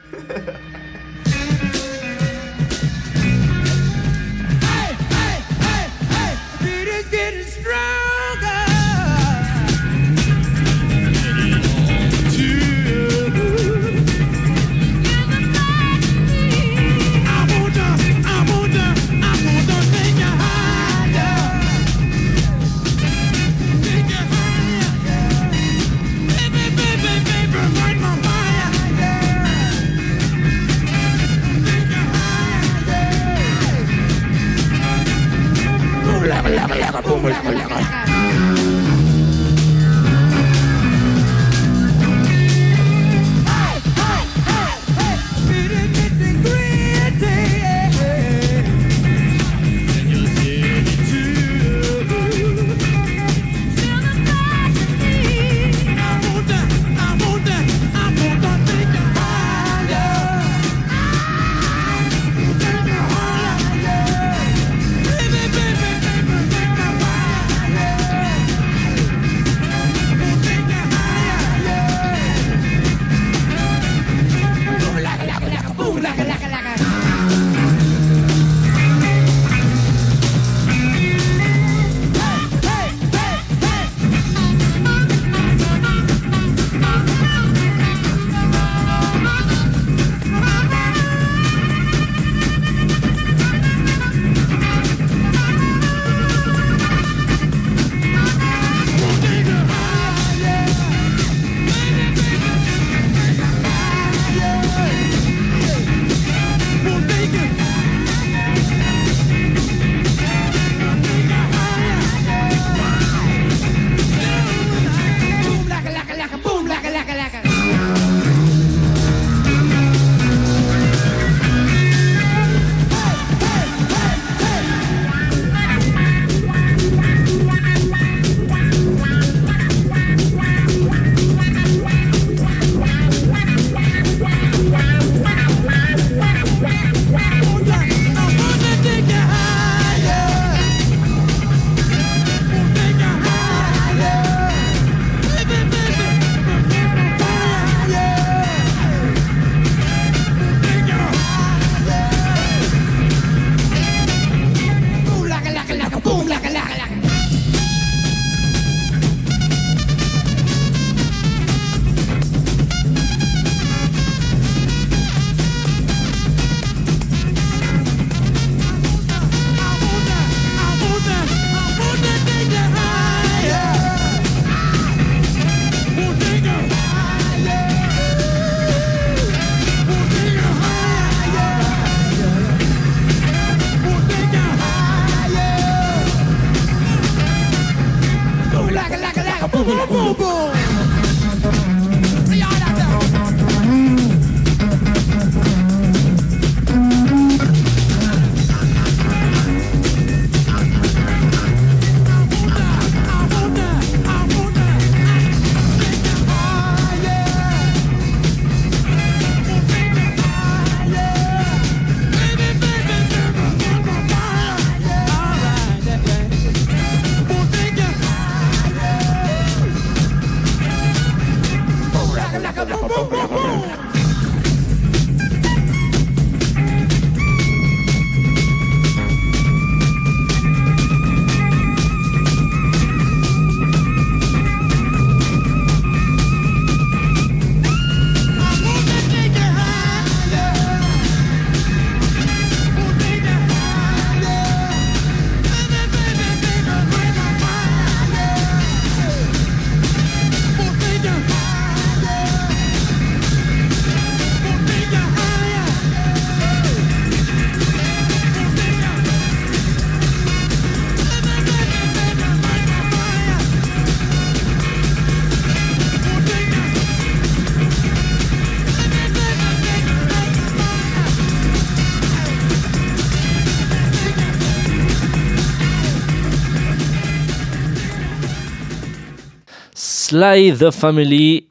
Sly the Family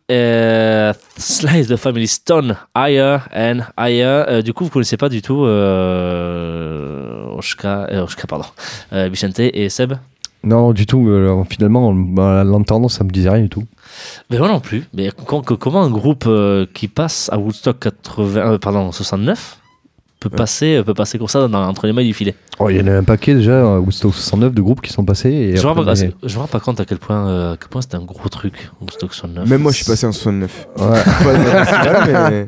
Stone Higher and Higher. Du coup, vous connaissez pas du tout Oshka, pardon, Vicente et Seb? Non, du tout. Finalement, l'entendre, ça me disait rien du tout. Mais moi non plus. Mais comment un groupe qui passe à Woodstock 69 peut passer comme ça entre les mailles du filet? Oh, il y en a un paquet déjà, Woodstock 69, de groupes qui sont passés. Et je me rends pas compte à quel point c'était un gros truc, Woodstock 69. Même moi, je suis passé en 69. Ouais.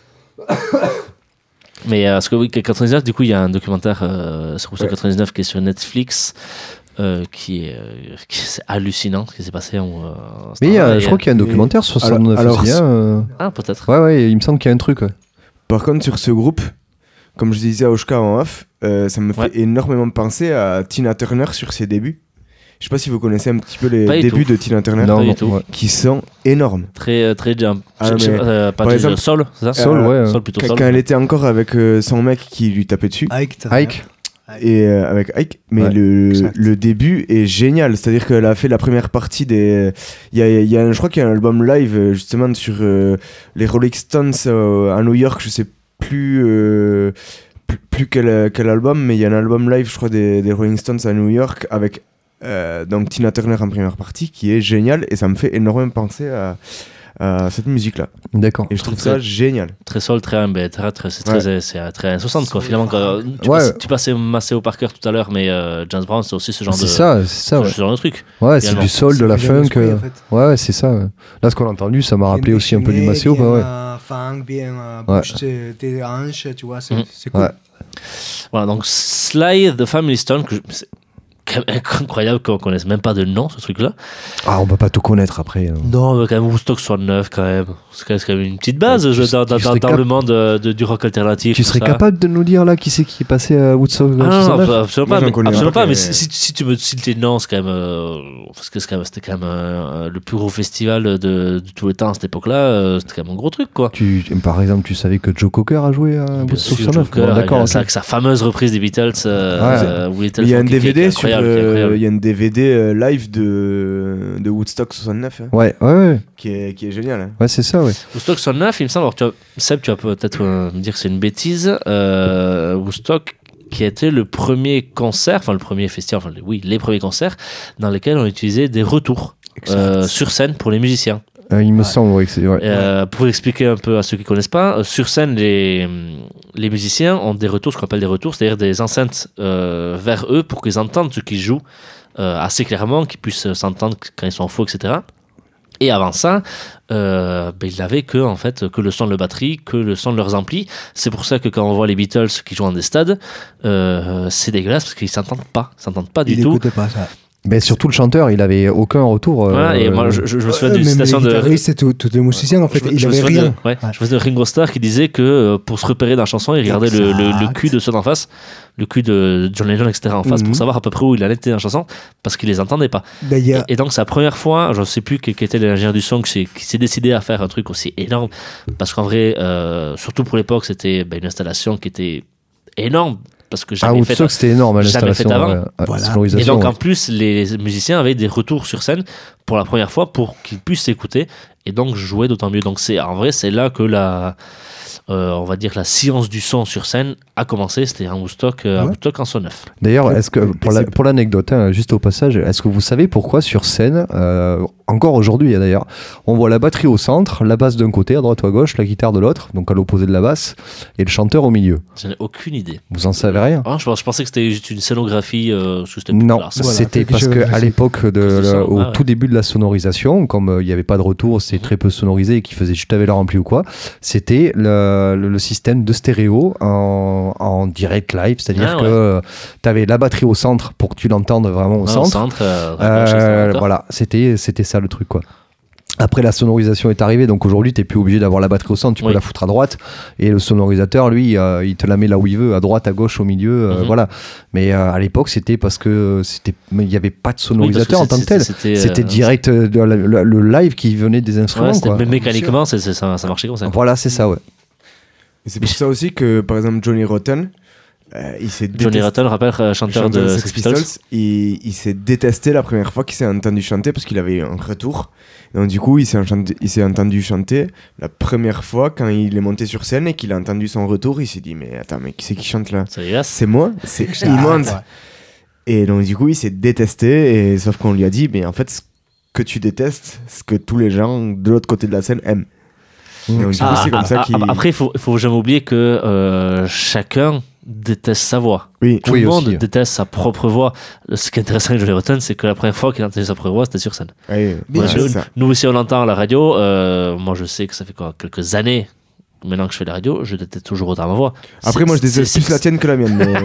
Mais parce que oui, 99, du coup, il y a un documentaire sur Woodstock 99 qui est sur Netflix. Qui c'est hallucinant ce qui s'est passé. Mais je crois qu'il y a un documentaire sur 69 aussi. Ah, peut-être. Ouais, il me semble qu'il y a un truc. Ouais. Par contre, sur ce groupe, comme je disais à Oshka en off, ça me fait énormément penser à Tina Turner sur ses débuts. Je sais pas si vous connaissez un petit peu les débuts de Tina Turner, qui sont énormes. Très jump. Par exemple, Soul, c'est ça? Soul, plutôt Soul. Quand elle était encore avec son mec qui lui tapait dessus. Ike. Et avec Ike, mais le début est génial, c'est-à-dire qu'elle a fait la première partie des... je crois qu'il y a un album live justement sur les Rolling Stones à New York, je sais plus quel album, mais il y a un album live, je crois, des Rolling Stones à New York avec donc Tina Turner en première partie qui est génial, et ça me fait énormément penser à cette musique-là. D'accord. Et je trouve ça génial. Très soul, très très 60 quoi. Finalement, tu passais Maceo Parker tout à l'heure, mais James Brown, c'est aussi ce genre ce genre de truc. Ouais, c'est du soul, de la funk. Ouais, c'est ça. Là, ce qu'on a entendu, ça m'a rappelé aussi un peu du Maceo. Funk, bien bouge tes hanches, tu vois, c'est cool. Voilà, donc Sly the Family Stone, c'est incroyable qu'on connaisse même pas de nom, ce truc là. On peut pas tout connaître après. Non, mais quand même Woodstock 69 quand même, c'est quand même une petite base dans le monde du rock alternatif. Tu serais capable de nous dire là qui c'est qui est passé à Woodstock 69? Non, absolument pas, mais si tu me cites les noms, c'est quand même parce que c'était quand même le plus gros festival de tous les temps à cette époque-là, c'était quand même un gros truc quoi. Par exemple, tu savais que Joe Cocker a joué à Woodstock 69? D'accord, avec sa fameuse reprise des Beatles. Il y a un DVD il y a une DVD live de Woodstock 69 ouais. qui est génial, hein. Ouais, c'est ça, ouais. Woodstock 69, il me semble, Seb, tu vas peut-être me dire que c'est une bêtise, Woodstock qui a été le premier concert, enfin le premier festival, les premiers concerts dans lesquels on utilisait des retours sur scène pour les musiciens. Il me semble que c'est vrai. Pour expliquer un peu à ceux qui ne connaissent pas, sur scène, les musiciens ont des retours, ce qu'on appelle des retours, c'est-à-dire des enceintes vers eux pour qu'ils entendent ce qu'ils jouent assez clairement, qu'ils puissent s'entendre quand ils sont en faux, etc. Et avant ça, ils n'avaient que le son de la batterie, que le son de leurs amplis. C'est pour ça que quand on voit les Beatles qui jouent dans des stades, c'est dégueulasse parce qu'ils s'entendent pas du tout. Pas ça. Mais surtout le chanteur, il avait aucun retour. Et moi, je me souviens d'une citation de. C'est tous les musiciens en fait. Il avait rien. Je me souviens de Ringo Starr qui disait que pour se repérer dans la chanson, il regardait le cul de ceux d'en face, le cul de John Lennon, etc. en face, pour savoir à peu près où il allait être dans la chanson, parce qu'il les entendait pas. Et donc c'est la première fois, je ne sais plus qui était l'ingénieur du son, qui s'est décidé à faire un truc aussi énorme, parce qu'en vrai, surtout pour l'époque, c'était une installation qui était énorme. Parce que Woodstock, c'était énorme, jamais fait avant. Voilà. Et donc en plus les musiciens avaient des retours sur scène pour la première fois pour qu'ils puissent s'écouter et donc jouer d'autant mieux. Donc c'est là que on va dire la science du son sur scène a commencé. C'était un Woodstock en 69. D'ailleurs, est-ce que pour l'anecdote, juste au passage, est-ce que vous savez pourquoi sur scène, encore aujourd'hui d'ailleurs, on voit la batterie au centre, la basse d'un côté, à droite ou à gauche, la guitare de l'autre, donc à l'opposé de la basse, et le chanteur au milieu? J'en ai aucune idée. Vous en savez rien? Je pensais que c'était juste une scénographie. Non, c'était parce qu'à l'époque, au tout début de la sonorisation, comme il n'y avait pas de retour, c'était très peu sonorisé et qu'ils faisaient juste avec leur ampli ou quoi, c'était le système de stéréo en direct live, c'est-à-dire que tu avais la batterie au centre pour que tu l'entendes vraiment au centre. Voilà, c'était ça le truc quoi. Après la sonorisation est arrivée, donc aujourd'hui t'es plus obligé d'avoir la batterie au centre, tu peux la foutre à droite et le sonorisateur lui il te la met là où il veut, à droite, à gauche, au milieu, voilà. Mais à l'époque c'était parce que il n'y avait pas de sonorisateur en tant que tel, c'était direct le live qui venait des instruments quoi. Mais mécaniquement ça marchait comme ça. Voilà, c'est ça, ouais. Et c'est pour ça aussi que par exemple Johnny Rotten, Johnny Rotten, rappelle, chanteur de Sex Pistols. Il s'est détesté la première fois qu'il s'est entendu chanter parce qu'il avait eu un retour. Donc du coup, il s'est entendu chanter la première fois quand il est monté sur scène et qu'il a entendu son retour. Il s'est dit mais attends, mais qui c'est qui chante là ? C'est moi. Il monte. Et donc du coup, il s'est détesté. Et sauf qu'on lui a dit mais en fait, ce que tu détestes, ce que tous les gens de l'autre côté de la scène aiment. Donc, du coup, c'est comme ça qu'il... Après, il faut jamais oublier que chacun déteste sa voix. Oui. Tout le monde déteste sa propre voix. Ce qui est intéressant avec Johnny Rotten, c'est que la première fois qu'il a entendu sa propre voix, c'était sur scène. Oui, nous aussi, on l'entend à la radio. Moi, je sais que ça fait quelques années. Maintenant que je fais la radio, je déteste toujours autant ma voix. Après, moi, je déteste plus la tienne que la mienne. Mais...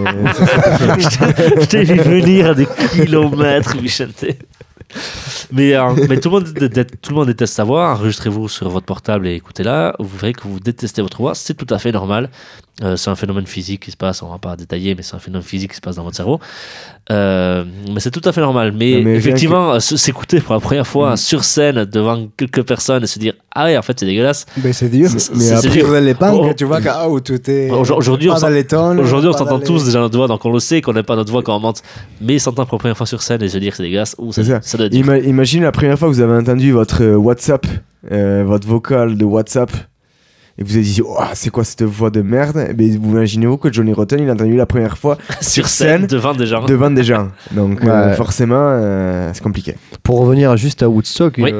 je t'ai vu venir à des kilomètres, Vicente. Mais tout le monde déteste sa voix. Enregistrez-vous sur votre portable et écoutez-la. Vous verrez que vous détestez votre voix. C'est tout à fait normal. C'est un phénomène physique qui se passe. On ne va pas détailler, mais c'est un phénomène physique qui se passe dans votre cerveau. Mais c'est tout à fait normal. Mais effectivement, s'écouter pour la première fois sur scène devant quelques personnes et se dire ah ouais, en fait c'est dégueulasse. Mais c'est dur. Mais après les punks, tu vois tout est. Aujourd'hui, on s'entend tous déjà notre voix, donc on le sait qu'on n'aime pas notre voix quand on monte. Mais s'entendre pour la première fois sur scène et se dire que c'est dégueulasse, ça doit être dur. Imagine la première fois que vous avez entendu votre WhatsApp, votre vocal de WhatsApp. Et vous avez dit, oh, c'est quoi cette voix de merde ? Mais vous imaginez-vous que Johnny Rotten, il a entendu la première fois sur scène devant des gens. Donc forcément, c'est compliqué. Pour revenir juste à Woodstock, oui.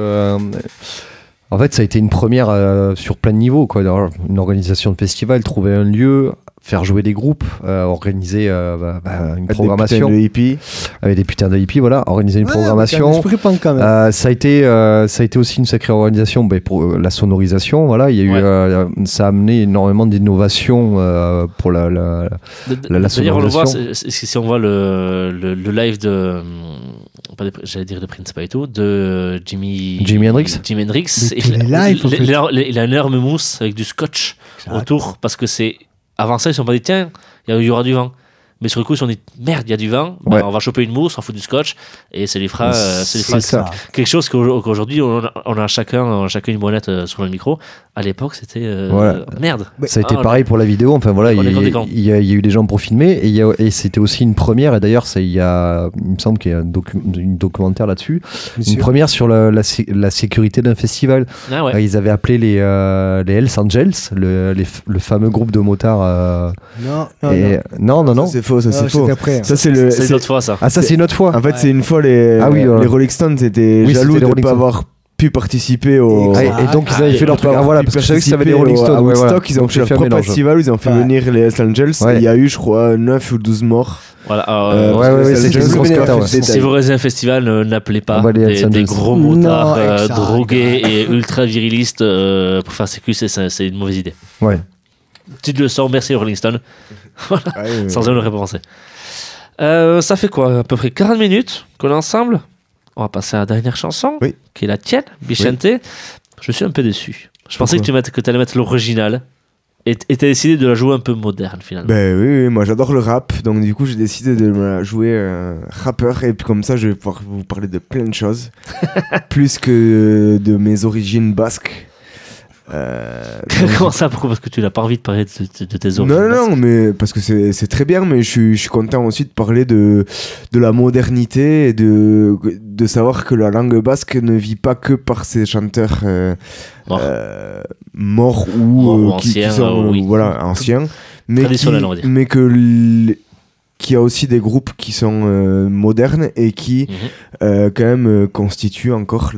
En fait, ça a été une première sur plein de niveaux, quoi. Une organisation de festival, trouver un lieu, faire jouer des groupes, organiser une programmation. Avec des putains de hippies, voilà, organiser une programmation. Ça a été aussi une sacrée organisation pour la sonorisation, voilà. Il y a eu, ça a amené énormément d'innovation pour la sonorisation. D'ailleurs, on le voit, si on voit le live de, j'allais dire de Prince pas et tout, de Jimi Hendrix. Il a une énorme mousse avec du scotch autour parce que c'est. Avant ça, ils se sont pas dit tiens, il y aura du vent. Mais sur le coup, ils se sont dit merde, il y a du vent, on va choper une mousse, on fout du scotch et ça les fera quelque chose qu'aujourd'hui on a chacun une bonnette sur le micro. À l'époque, c'était merde. Ça a été pareil pour la vidéo. Enfin voilà, il y a eu des gens pour filmer et c'était aussi une première. Et d'ailleurs, il me semble qu'il y a un documentaire là-dessus. Une première sur la sécurité d'un festival. Ils avaient appelé les Hells Angels, le fameux groupe de motards. Non. C'est faux. Ça c'est une autre fois ça. Ah ça c'est une autre fois. En fait, c'est une fois les Rolling Stones étaient jaloux de ne pas avoir pu participer au... et donc ils avaient fait leur truc. Voilà, parce que je savais que ça avait des Rolling Stones. À Woodstock, ils ont fait leur propre festival où ils ont fait venir les Hells Angels. Il y a eu, je crois, 9 ou 12 morts. Voilà, c'est une grosse cata. Si vous réalisez un festival, n'appelez pas des gros motards drogués et ultra virilistes pour faire sécu, c'est une mauvaise idée. Ouais. Petite leçon, merci Rolling Stone. Voilà, sans jamais le répenser. Ça fait quoi, à peu près 40 minutes qu'on est ensemble. On va passer à la dernière chanson, qui est la tienne, Vicente. Oui. Je suis un peu déçu. Je pensais que tu allais mettre l'original et tu as décidé de la jouer un peu moderne finalement. Oui, moi j'adore le rap, donc du coup j'ai décidé de la jouer rappeur et puis comme ça je vais pouvoir vous parler de plein de choses, plus que de mes origines basques. Comment ça? Pourquoi? Parce que tu n'as pas envie de parler de tes origines? Non, mais parce que c'est très bien, mais je suis content aussi de parler de la modernité et de savoir que la langue basque ne vit pas que par ces chanteurs morts ou anciens, qui sont anciens, mais qu'il y a aussi des groupes qui sont modernes et qui quand même constituent encore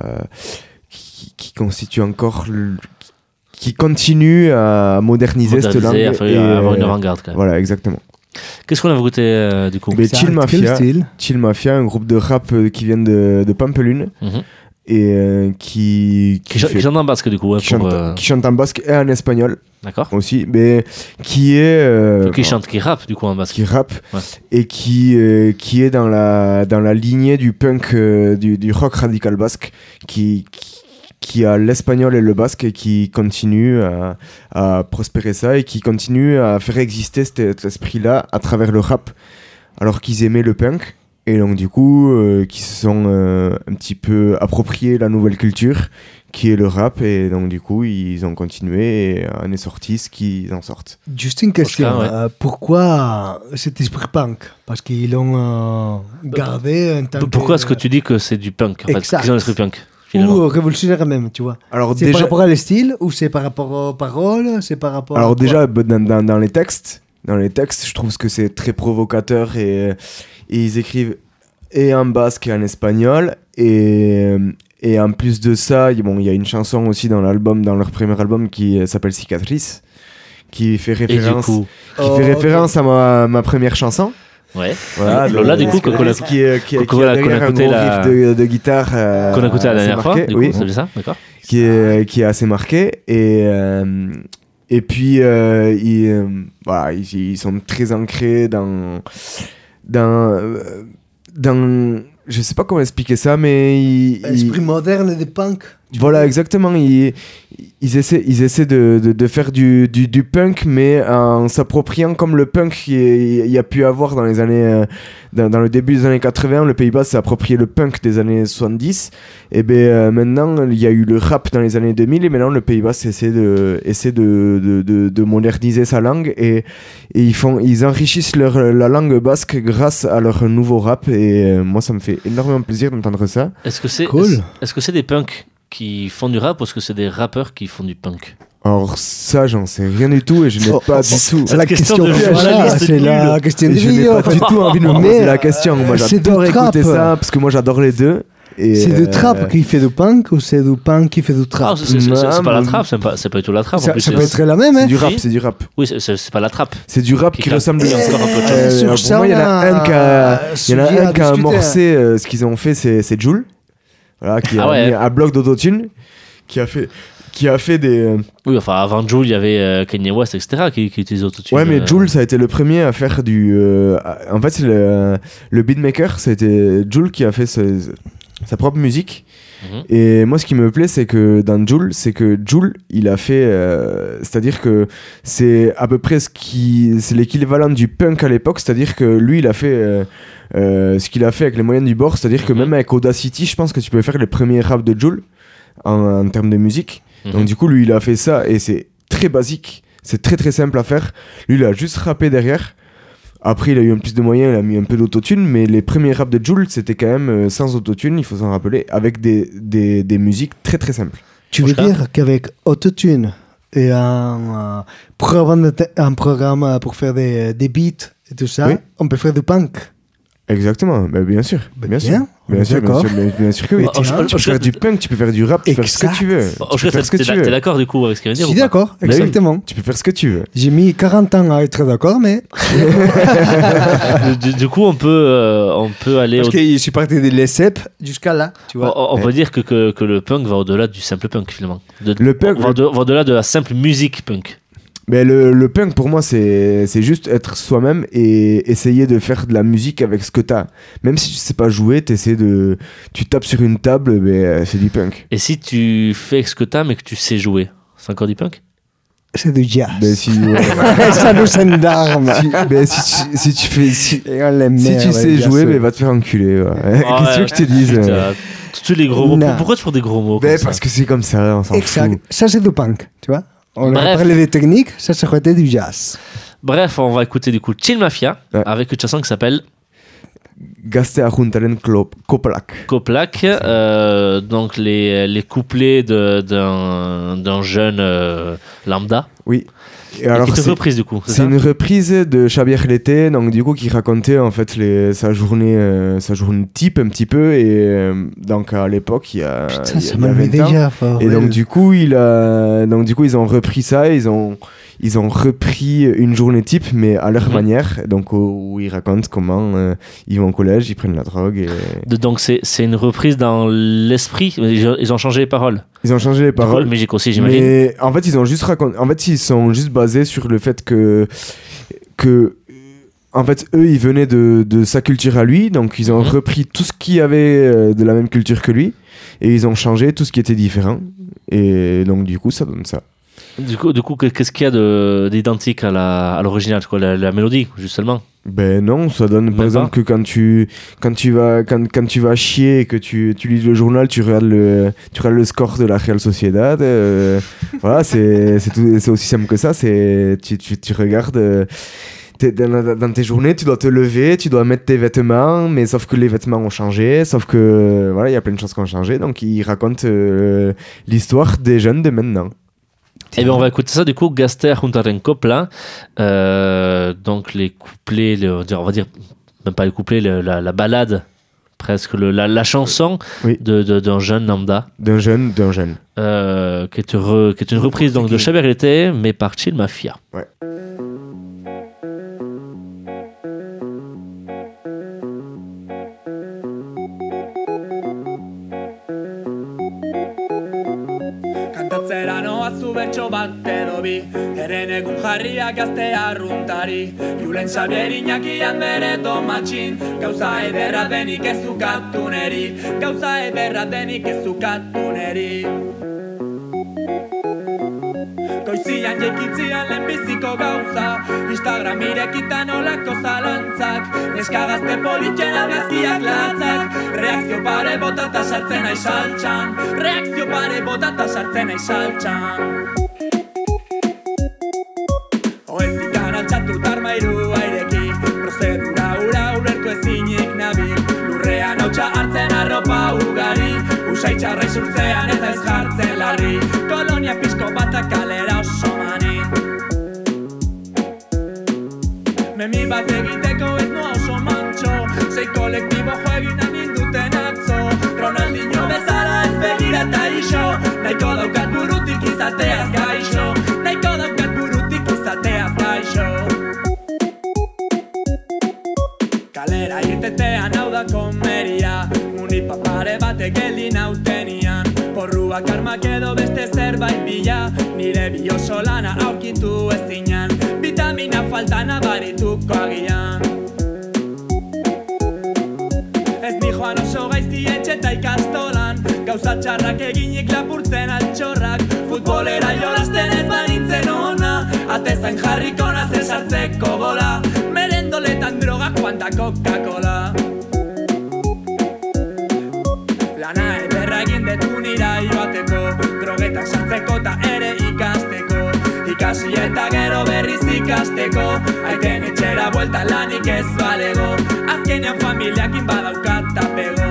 qui continue à moderniser cette langue et avoir une avant-garde quand même. Voilà, exactement. Qu'est-ce qu'on a écouté du coup? Chill Mafia, un groupe de rap qui vient de Pampelune et qui chante en basque du coup, qui chante en basque et en espagnol. D'accord. Aussi, mais qui rappe du coup en basque. Qui rappe et qui est dans la lignée du punk, du rock radical basque, qui a l'espagnol et le basque et qui continue à prospérer ça et qui continue à faire exister cet esprit-là à travers le rap, alors qu'ils aimaient le punk et donc du coup qui se sont un petit peu appropriés la nouvelle culture qui est le rap, et donc du coup ils ont continué et en est sorti ce qu'ils en sortent. Juste une question, pourquoi cet esprit punk? Parce qu'ils l'ont gardé en tant Pourquoi est-ce que tu dis que c'est du punk en fait, qu'ils ont l'esprit punk finalement. Ou révolutionnaire même, tu vois. Alors, c'est déjà... par rapport à le style, ou c'est par rapport aux paroles, c'est par rapport alors déjà dans les textes, je trouve que c'est très provocateur, et ils écrivent et en basque et en espagnol, et en plus de ça, bon, il y a une chanson aussi dans leur premier album qui s'appelle Cicatrice, qui fait référence à ma première chanson. Ouais. Voilà, là du coup qu'on a écouté de guitare qu'on a écouté la dernière fois, du coup, c'est ça, d'accord. Qui est assez marqué, et puis ils sont très ancrés dans je sais pas comment expliquer ça, mais l'esprit moderne des punks. Voilà, exactement. Ils essaient de faire du punk, mais en s'appropriant comme le punk qu'il y a pu avoir dans les années dans le début des années 80. Le Pays Basque s'est approprié le punk des années 70, et maintenant il y a eu le rap dans les années 2000, et maintenant le Pays Basque essaie de moderniser sa langue, et ils enrichissent la langue basque grâce à leur nouveau rap, et moi ça me fait énormément plaisir d'entendre ça. Est-ce que c'est cool. Est-ce que c'est des punks qui font du rap, ou est-ce que c'est des rappeurs qui font du punk? Alors ça, j'en sais rien du tout, et je n'ai pas du tout... C'est la question de journaliste, c'est la question de je n'ai pas du tout envie de me poser la question. Moi, j'adore écouter ça, parce que moi, j'adore les deux. Et c'est du trap qui fait du punk, ou c'est du punk qui fait du trap? C'est pas la trap, c'est pas du tout la trap. Ça peut être la même, hein. C'est du rap. Oui, c'est pas la trap. C'est du rap qui ressemble encore un peu de chose. Pour moi, il y en a un qui a amorcé ce qu'ils ont fait, c'est Jul. Voilà, qui a mis un bloc d'autotune, qui a fait des... Oui, enfin, avant Jul, il y avait Kanye West, etc., qui utilisait autotune. Ouais, mais Jul, ça a été le premier à faire du... En fait, c'est le beatmaker, c'était Jul qui a fait sa propre musique. Et moi, ce qui me plaît, c'est que dans Jul, il a fait... c'est-à-dire que c'est à peu près c'est l'équivalent du punk à l'époque, c'est-à-dire que lui, il a fait... ce qu'il a fait avec les moyens du bord, c'est-à-dire que même avec Audacity, je pense que tu peux faire les premiers raps de Jul en termes de musique. Donc du coup, lui, il a fait ça, et c'est très basique, c'est très très simple à faire. Lui, il a juste rappé derrière. Après, il a eu un plus de moyens, il a mis un peu d'autotune, mais les premiers raps de Jul, c'était quand même sans autotune, il faut s'en rappeler, avec des musiques très très simples. Tu veux dire qu'avec autotune et un programme pour faire des beats et tout ça, on peut faire du punk? Exactement, bien sûr, bien sûr que oui. Tu peux faire du punk, tu peux faire du rap, tu peux faire ce que tu veux. T'es d'accord du coup avec ce qu'il vient de dire? Je suis d'accord, exactement. Tu peux faire ce que tu veux. J'ai mis 40 ans à être d'accord, mais... du coup, on peut aller... Parce que je suis parti de l'ESSEP jusqu'à là, tu vois. On peut dire que le punk va au-delà du simple punk, finalement. Le punk va au-delà de la simple musique punk. Mais le punk, pour moi, c'est juste être soi-même et essayer de faire de la musique avec ce que t'as. Même si tu sais pas jouer, tu tapes sur une table, mais c'est du punk. Et si tu fais ce que t'as, mais que tu sais jouer, c'est encore du punk? C'est du jazz. Ça nous sert d'armes. Si tu sais jouer, va te faire enculer. Qu'est-ce que je te dise? Tous les gros mots. Pourquoi tu prends des gros mots? Parce que c'est comme ça, on s'en fout. Ça, c'est du punk, tu vois. On a parlé des techniques, ça serait du jazz. Bref, on va écouter du coup Chill Mafia avec une chanson qui s'appelle Gaztea Juntaren Koplak. Donc les couplets d'un jeune lambda. Oui. Et alors c'est une reprise du coup. C'est une reprise de Xavier Lété, donc du coup qui racontait en fait sa journée type un petit peu, et donc à l'époque il y a 20 ans. Et donc du coup ils ont repris ça, ils ont repris une journée type mais à leur manière, donc où ils racontent comment ils vont au collège, ils prennent la drogue. Donc c'est une reprise dans l'esprit, ils ont changé les paroles. Ils ont changé les paroles. Musique aussi, j'imagine. Mais en fait, ils sont juste basés sur le fait que en fait, eux, ils venaient de sa culture à lui, donc ils ont repris tout ce qu'il y avait de la même culture que lui, et ils ont changé tout ce qui était différent. Et donc, du coup, ça donne ça. Du coup, qu'est-ce qu'il y a d'identique à l'original, quoi, la mélodie, justement? Ben non, ça donne par exemple que quand tu vas chier et que tu lis le journal, tu regardes le score de la Real Sociedad. Voilà, c'est aussi simple que ça. Tu regardes. Dans tes journées, tu dois te lever, tu dois mettre tes vêtements, mais sauf que les vêtements ont changé, sauf que voilà, il y a plein de choses qui ont changé. Donc il raconte l'histoire des jeunes de maintenant. Eh bien, on va écouter ça du coup, Gaster Huntaren Copla. Donc les couplets, on va dire, même pas les couplets, la balade, presque la chanson d'un jeune lambda. D'un jeune. Qui est une reprise donc, de Chaberete, mais par Chill Mafia. Ouais. Bertso bat edo bi, eren egun jarriak gazte arruntari. Julen Xabier Iñakian bere tomatxin, gauza ederra denik ez ukatu neri, gauza ederra denik ez ukatu neri. Goizian jeikitzian lehenbiziko gauza, Instagram irekitan olako zalantzak, neska gazte politxen argazkiak latzak, reakzio pare botata sartzen nahi saltxan, reakzio pare botata sartzen nahi saltxan. Oeltikan altxatut armairua ireki, prozedura ura ulertu ezinik nabil, lurrean hautsa hartzen arropa ugari, usaitxarra izurtzean ez da ez jartzen larri, kolonia pizko batak kalera oso mani. Memi bat egiteko ez noa oso mantxo, sei kolektibo joegin aninduten atzo, Ronaldinho bezala ez begira eta iso, nahiko daukat burutik izateaz gaixo, nahiko daukat burutik izateaz gaixo. Kalera irtetean hau da komeria, munipa pare batek geldin autenian, porruak armak edo beste zerbait bila, nire biosolana aurkitu ezinan, vitamina falta nabarituko agian. Ez ni joan oso gaizti etxeta ikastolan, gauza txarrak eginik lapurtzen altxorrak, futbolera jolasten ez banintzen ona, atezain jarriko nazen sartzeko gola, merendoletan droga kuanta Coca-Cola. Lana ederra egin detu nira joateko, drogetan sartzeko eta ere ikasteko, ikasi eta gero berriz ikasteko, aiten etxera buelta lanik ez balego, azkenean familiakin badaukat apego.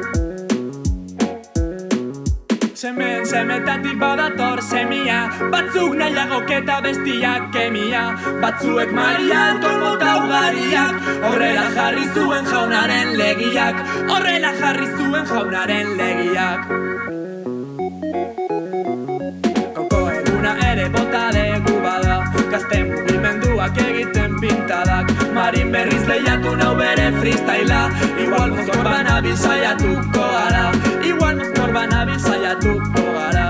Semetatik badator semia, batzuk nahiagok eta bestiak kemia, batzuek Maria kolmota ugariak, horrela jarri zuen jaunaren legiak, horrela jarri zuen jaunaren legiak. Koko eguna ere bota degu bada, gazte mugimenduak egiten pintadak, Marin berriz lehiatu nau bere freestyla, igual mozkor banabil saiatuko gara, igual mozkor banabil saiatuko gara.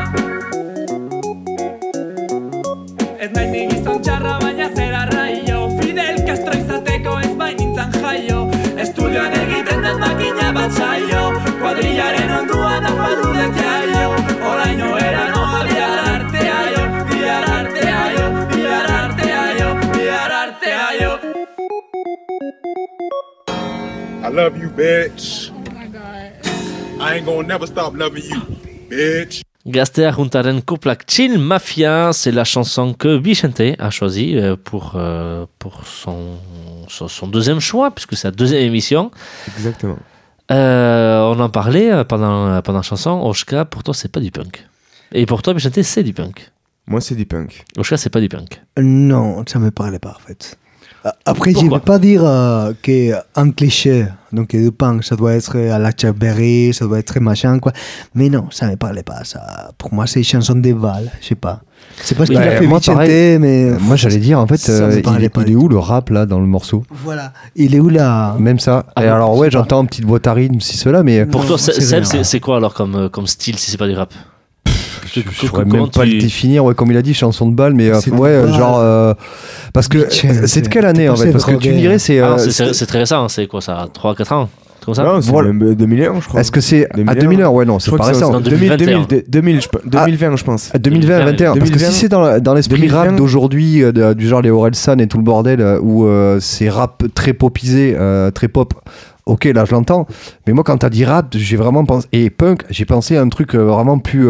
Ez nahi ni gizon txarra baina zera raio, Fidel Castro izateko ez bainintzan jaio, estudioan egiten den makina bat saio, kuadrillaren onduan afaldu dut jaio, oraino eranoa bihar arteaio, bihar arteaio, bihar arteaio, bihar arteaio. I love you, bitch. Oh my God. I ain't gonna never stop loving you, bitch. Gaster Huntaren Coplac Chill Mafia, c'est la chanson que Vicente a choisie pour son deuxième choix, puisque c'est la deuxième émission. Exactement. On en parlait pendant la chanson. Oshka, pour toi, c'est pas du punk. Et pour toi, Vicente, c'est du punk. Moi, c'est du punk. Oshka, c'est pas du punk. Non, ça me parlait pas, en fait. Après, je ne vais pas dire qu'un cliché, donc du punk, ça doit être à la Chuck Berry, ça doit être machin, quoi. Mais non, ça ne me parlait pas. Ça, pour moi, c'est une chanson de Val, je sais pas. C'est pas ce qu'il a fait Vicente, mais... Moi, j'allais dire, en fait, il est où le rap, là, dans le morceau? Voilà, il est où, là? Même ça. Et alors, ouais, j'entends une petite boîte à rythme, si cela, mais... Pour toi, Seb, c'est quoi, alors, comme style, si c'est pas du rap? Je pourrais même pas le définir, ouais, comme il a dit, chanson de balle, mais ouais, genre parce que c'est de quelle année en fait? Parce que tu me dirais, c'est très récent, c'est quoi ça, 3-4 ans? Comme ça. Non, c'est même 2001, je crois. Est-ce que c'est à 2001? Ouais, non, c'est pas récent. 2020, 2020, je pense. 2021. Parce que si c'est dans l'esprit rap d'aujourd'hui, du genre les Orelsan et tout le bordel, où c'est rap très popisé, très pop. Ok, là je l'entends, mais moi quand t'as dit rap, j'ai vraiment pensé, et punk, j'ai pensé à un truc vraiment plus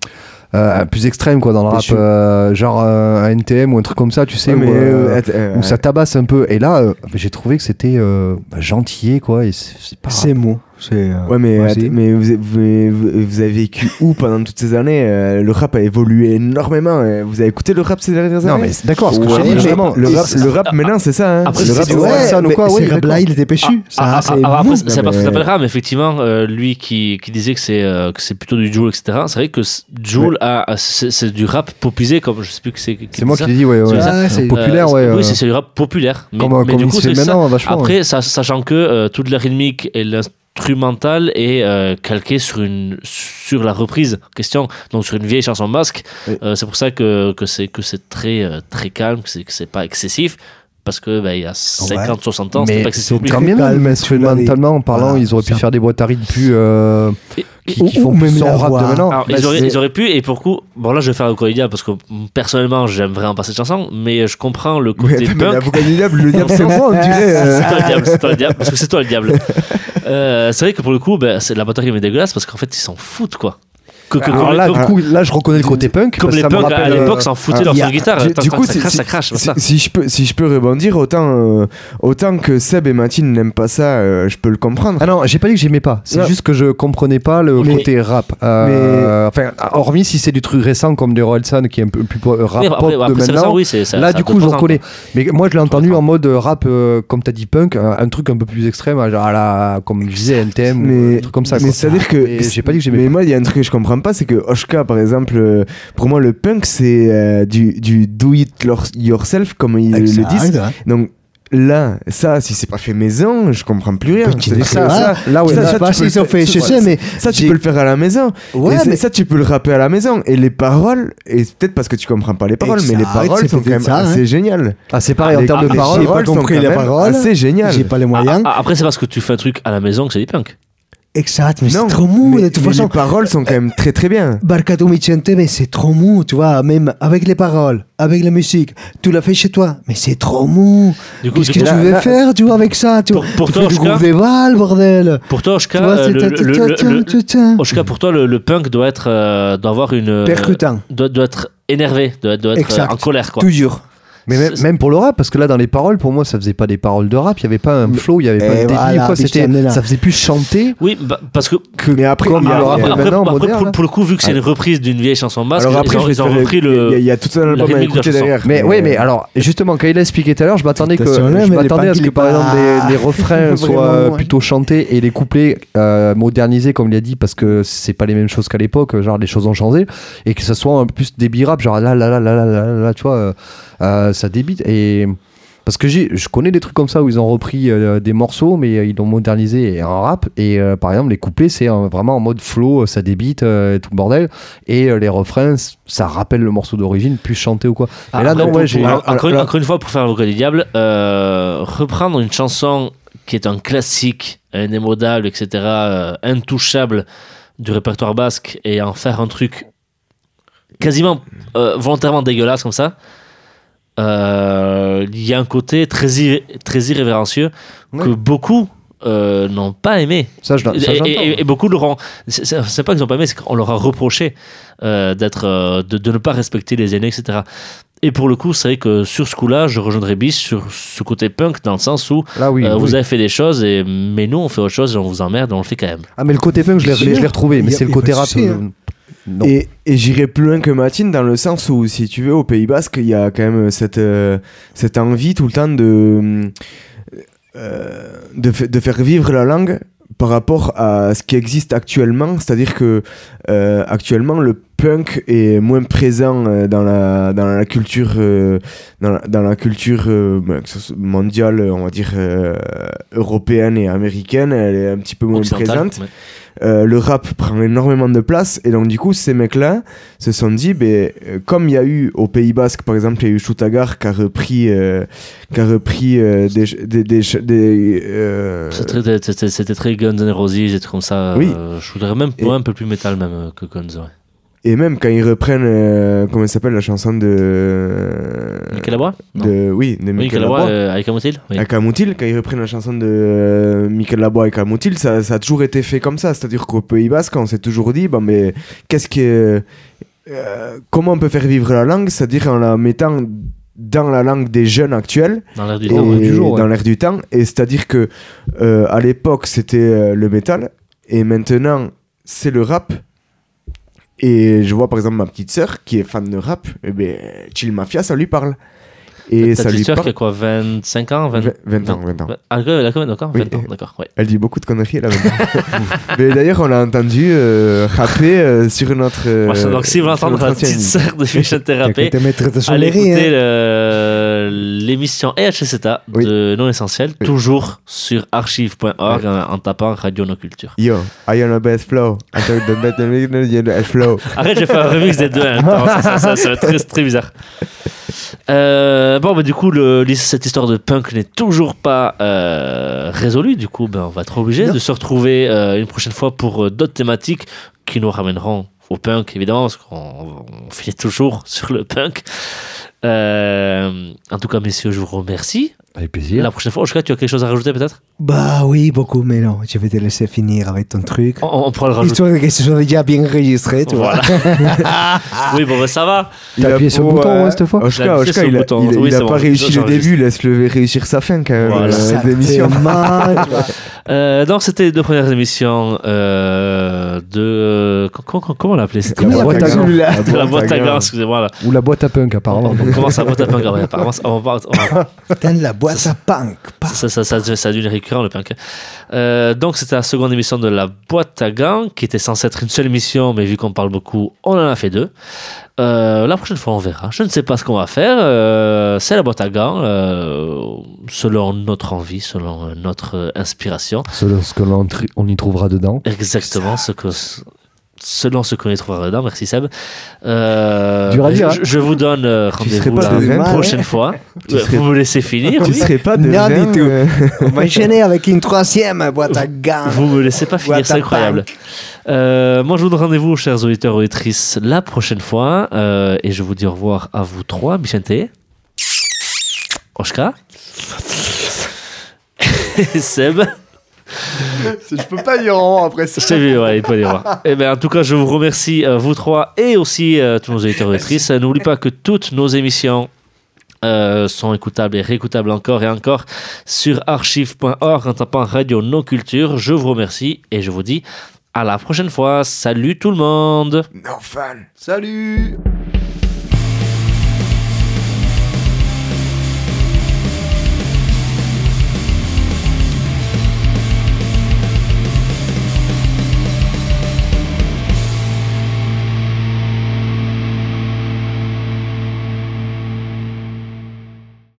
extrême quoi, dans le rap, genre un NTM ou un truc comme ça, tu sais, où ça tabasse un peu. Et là, j'ai trouvé que c'était gentil quoi, et c'est pas c'est mou. Ouais, mais vous avez vécu où pendant toutes ces années? Le rap a évolué énormément. Vous avez écouté le rap ces dernières années? Non, mais d'accord, ce que j'ai dit, justement, le rap maintenant, c'est ça. Hein. Après, le rap, ces rap-là, il était péchu. Après, c'est parce que ça s'appelle rap, mais effectivement, lui qui disait que c'est plutôt du Jul, etc. C'est vrai que Jul c'est du rap popisé, comme je sais plus que c'est. C'est moi qui l'ai dit, ouais. C'est populaire, ouais. Oui, c'est du rap populaire. Mais du coup, c'est maintenant, vachement. Après, sachant que toute la rythmique et l'instrumental est calqué sur la reprise en question, donc sur une vieille chanson basque. Oui. C'est pour ça que c'est très calme, que c'est pas excessif. Parce que il y a 50-60 ans, c'était pas excessif. Quand même, instrumentalement en parlant, ils auraient pu faire des boîtes à rythme plus qui font plus son rap de maintenant. Alors, ils auraient pu, et pour le coup, bon là je vais faire Avocat du Diable parce que personnellement j'aime vraiment pas cette chanson, mais je comprends le côté punk. L'Avocat du Diable, le diable c'est moi, on dirait. C'est toi le diable, parce que c'est toi le diable. C'est vrai que pour le coup, c'est la boîte à rythme est dégueulasse parce qu'en fait ils s'en foutent quoi. Alors là, du coup, là, je reconnais le côté punk. Comme les punks à l'époque s'en foutaient leur son guitare. Du coup, ça crache. Si je peux rebondir, autant que Seb et Mathilde n'aiment pas ça, je peux le comprendre. Ah non, j'ai pas dit que j'aimais pas. C'est juste que je comprenais pas le côté rap. Enfin, hormis si c'est du truc récent comme des Orelsan qui est un peu plus rap pop de maintenant. Là, du coup, je reconnais. Mais moi, je l'ai entendu en mode rap, comme t'as dit punk, un truc un peu plus extrême, genre comme je disais, NTM ou un truc comme ça. Mais c'est-à-dire que j'ai pas dit que j'aimais. Mais moi, il y a un truc que je comprends pas, c'est que Oshka par exemple, pour moi le punk c'est du do it yourself comme ils le disent. Donc là, ça, si c'est pas fait maison, je comprends plus rien. Là, ouais, ça, pas si ça fait chez eux, mais ça, tu peux le faire à la maison. Ouais, mais ça, tu peux le rapper à la maison. Et les paroles, et peut-être parce que tu comprends pas les paroles, mais les paroles sont quand même assez géniales. Ah, c'est pareil en termes de paroles. J'ai pas compris les paroles. C'est génial. J'ai pas les moyens. Après, c'est parce que tu fais un truc à la maison que c'est des punks. Exact, mais c'est trop mou de toute façon. Les paroles sont quand même très très bien. Barcato Micente, mais c'est trop mou, tu vois, même avec les paroles, avec la musique. Tu l'as fait chez toi, mais c'est trop mou. Qu'est-ce que tu veux faire, tu vois, avec ça? Pour toi, Oshka, du Val, bordel. Pour toi, Oshka, pour toi, le punk doit avoir une percutant, doit être énervé, doit être en colère, quoi. Toujours. Mais même pour le rap, parce que là dans les paroles, pour moi ça faisait pas des paroles de rap, il y avait pas un flow, il y avait pas de débit, quoi, ça faisait plus chanter. Oui, parce que mais après, pour le coup, vu que c'est une reprise d'une vieille chanson basque, ils ont repris il y a tout un album à écouter derrière. Mais oui, mais alors justement quand il a expliqué tout à l'heure, je m'attendais à ce que par exemple les refrains soient plutôt chantés et les couplets modernisés comme il a dit, parce que c'est pas les mêmes choses qu'à l'époque, genre les choses ont changé, et que ça soit un peu plus débit rap, genre là, tu vois. Ça débite, et parce que je connais des trucs comme ça où ils ont repris des morceaux mais ils l'ont modernisé en rap, et par exemple les couplets c'est vraiment en mode flow, ça débite et tout le bordel, et les refrains ça rappelle le morceau d'origine plus chanté ou quoi. Mais là non, encore une fois, pour faire l'avocat du diable, reprendre une chanson qui est un classique, indémodable, etc., intouchable du répertoire basque, et en faire un truc quasiment volontairement dégueulasse comme ça, il y a un côté très irrévérencieux que beaucoup n'ont pas aimé. Et beaucoup l'auront. C'est pas qu'ils n'ont pas aimé, c'est qu'on leur a reproché de ne pas respecter les aînés, etc. Et pour le coup, c'est vrai que sur ce coup-là, je rejoindrais Bis sur ce côté punk, dans le sens où vous avez fait des choses, mais nous on fait autre chose et on vous emmerde, et on le fait quand même. Ah, mais le côté punk, je l'ai retrouvé, mais c'est le côté rap. Et j'irai plus loin que Mathilde, dans le sens où, si tu veux, au Pays Basque, il y a quand même cette envie tout le temps de faire vivre la langue par rapport à ce qui existe actuellement. C'est-à-dire que actuellement le punk est moins présent dans la culture dans la culture mondiale, on va dire européenne et américaine. Elle est un petit peu moins présente. le rap prend énormément de place, et donc du coup ces mecs-là se sont dit, comme il y a eu au Pays Basque par exemple, il y a eu Shoutagar qui a repris c'était très Guns N' Roses, des trucs comme ça. Oui. Je voudrais même un peu plus métal même que Guns. Ouais. Et même quand ils reprennent, comment elle s'appelle la chanson de Michael Labois de Michael Labois avec Amoutil. Oui. Avec Amoutil, quand ils reprennent la chanson de Michael Labois avec Amoutil, ça a toujours été fait comme ça. C'est-à-dire qu'au Pays Basque, on s'est toujours dit, mais comment on peut faire vivre la langue, c'est-à-dire en la mettant dans la langue des jeunes actuels, dans l'air du temps, dans l'air du temps, et c'est-à-dire que à l'époque c'était le métal, et maintenant c'est le rap. Et je vois par exemple ma petite sœur qui est fan de rap, Chill Mafia, ça lui parle. Et ta petite sœur qui a quoi, 25 ans 20 ans. Ah, d'accord, 20 ans, ouais. Elle dit beaucoup de conneries, elle a 20 ans. Mais d'ailleurs, on l'a entendu rapper sur notre. Donc, si vous entendez la petite sœur de Michel Thérapé, allez écouter l'émission EHCTA de Non Essentiel, toujours sur archive.org en tapant Radio No Culture. Yo, I am the best flow. I took the best flow. Arrête, j'ai fait un remix des deux. Ça va être très, très bizarre. Du coup, cette histoire de punk n'est toujours pas résolue. Du coup, on va être obligé de se retrouver une prochaine fois pour d'autres thématiques qui nous ramèneront au punk, évidemment, parce qu'on finit toujours sur le punk. En tout cas, messieurs, je vous remercie. Avec plaisir. La prochaine fois, Oshka, tu as quelque chose à rajouter peut-être? Bah oui, beaucoup, mais non, je vais te laisser finir avec ton truc. On pourra le rajouter. Histoire que ce soit déjà bien enregistré, tu vois. Oui, ça va. T'as appuyé sur le bouton cette fois? Oshka, il a pas réussi le début, laisse-le réussir sa fin quand même. Voilà. L'émission. Donc, c'était les deux premières émissions de. Comment on l'appelait? C'était la boîte à gants. La boîte à gants, excusez-moi. Là. Ou la boîte à punk, apparemment. On commence à la boîte à punk, apparemment. La boîte à punk. Ça a dû récurrent le punk. Donc c'était la seconde émission de la boîte à gants qui était censée être une seule émission, mais vu qu'on parle beaucoup, on en a fait deux. La prochaine fois on verra. Je ne sais pas ce qu'on va faire. C'est la boîte à gants selon notre envie, selon notre inspiration. Selon ce qu'on y trouvera dedans. Exactement, selon ce qu'on y trouvera dedans. Merci Seb. Je vous donne rendez-vous la prochaine fois. Vous me laissez finir. Tu serais pas de rien du tout. On va enchaîner avec une troisième boîte à gants. Vous me laissez pas finir, c'est incroyable. Moi je vous donne rendez-vous, chers auditeurs et auditrices, la prochaine fois. Et je vous dis au revoir à vous trois, Bichente, Oshka, Seb. Je peux pas dire en après ça. Je t'ai vu, il peut dire. En tout cas, je vous remercie, vous trois, et aussi tous nos auditeurs et auditrices. N'oubliez pas que toutes nos émissions sont écoutables et réécoutables encore et encore sur archive.org en tapant Radio No Culture. Je vous remercie et je vous dis à la prochaine fois. Salut tout le monde. No fun. Salut.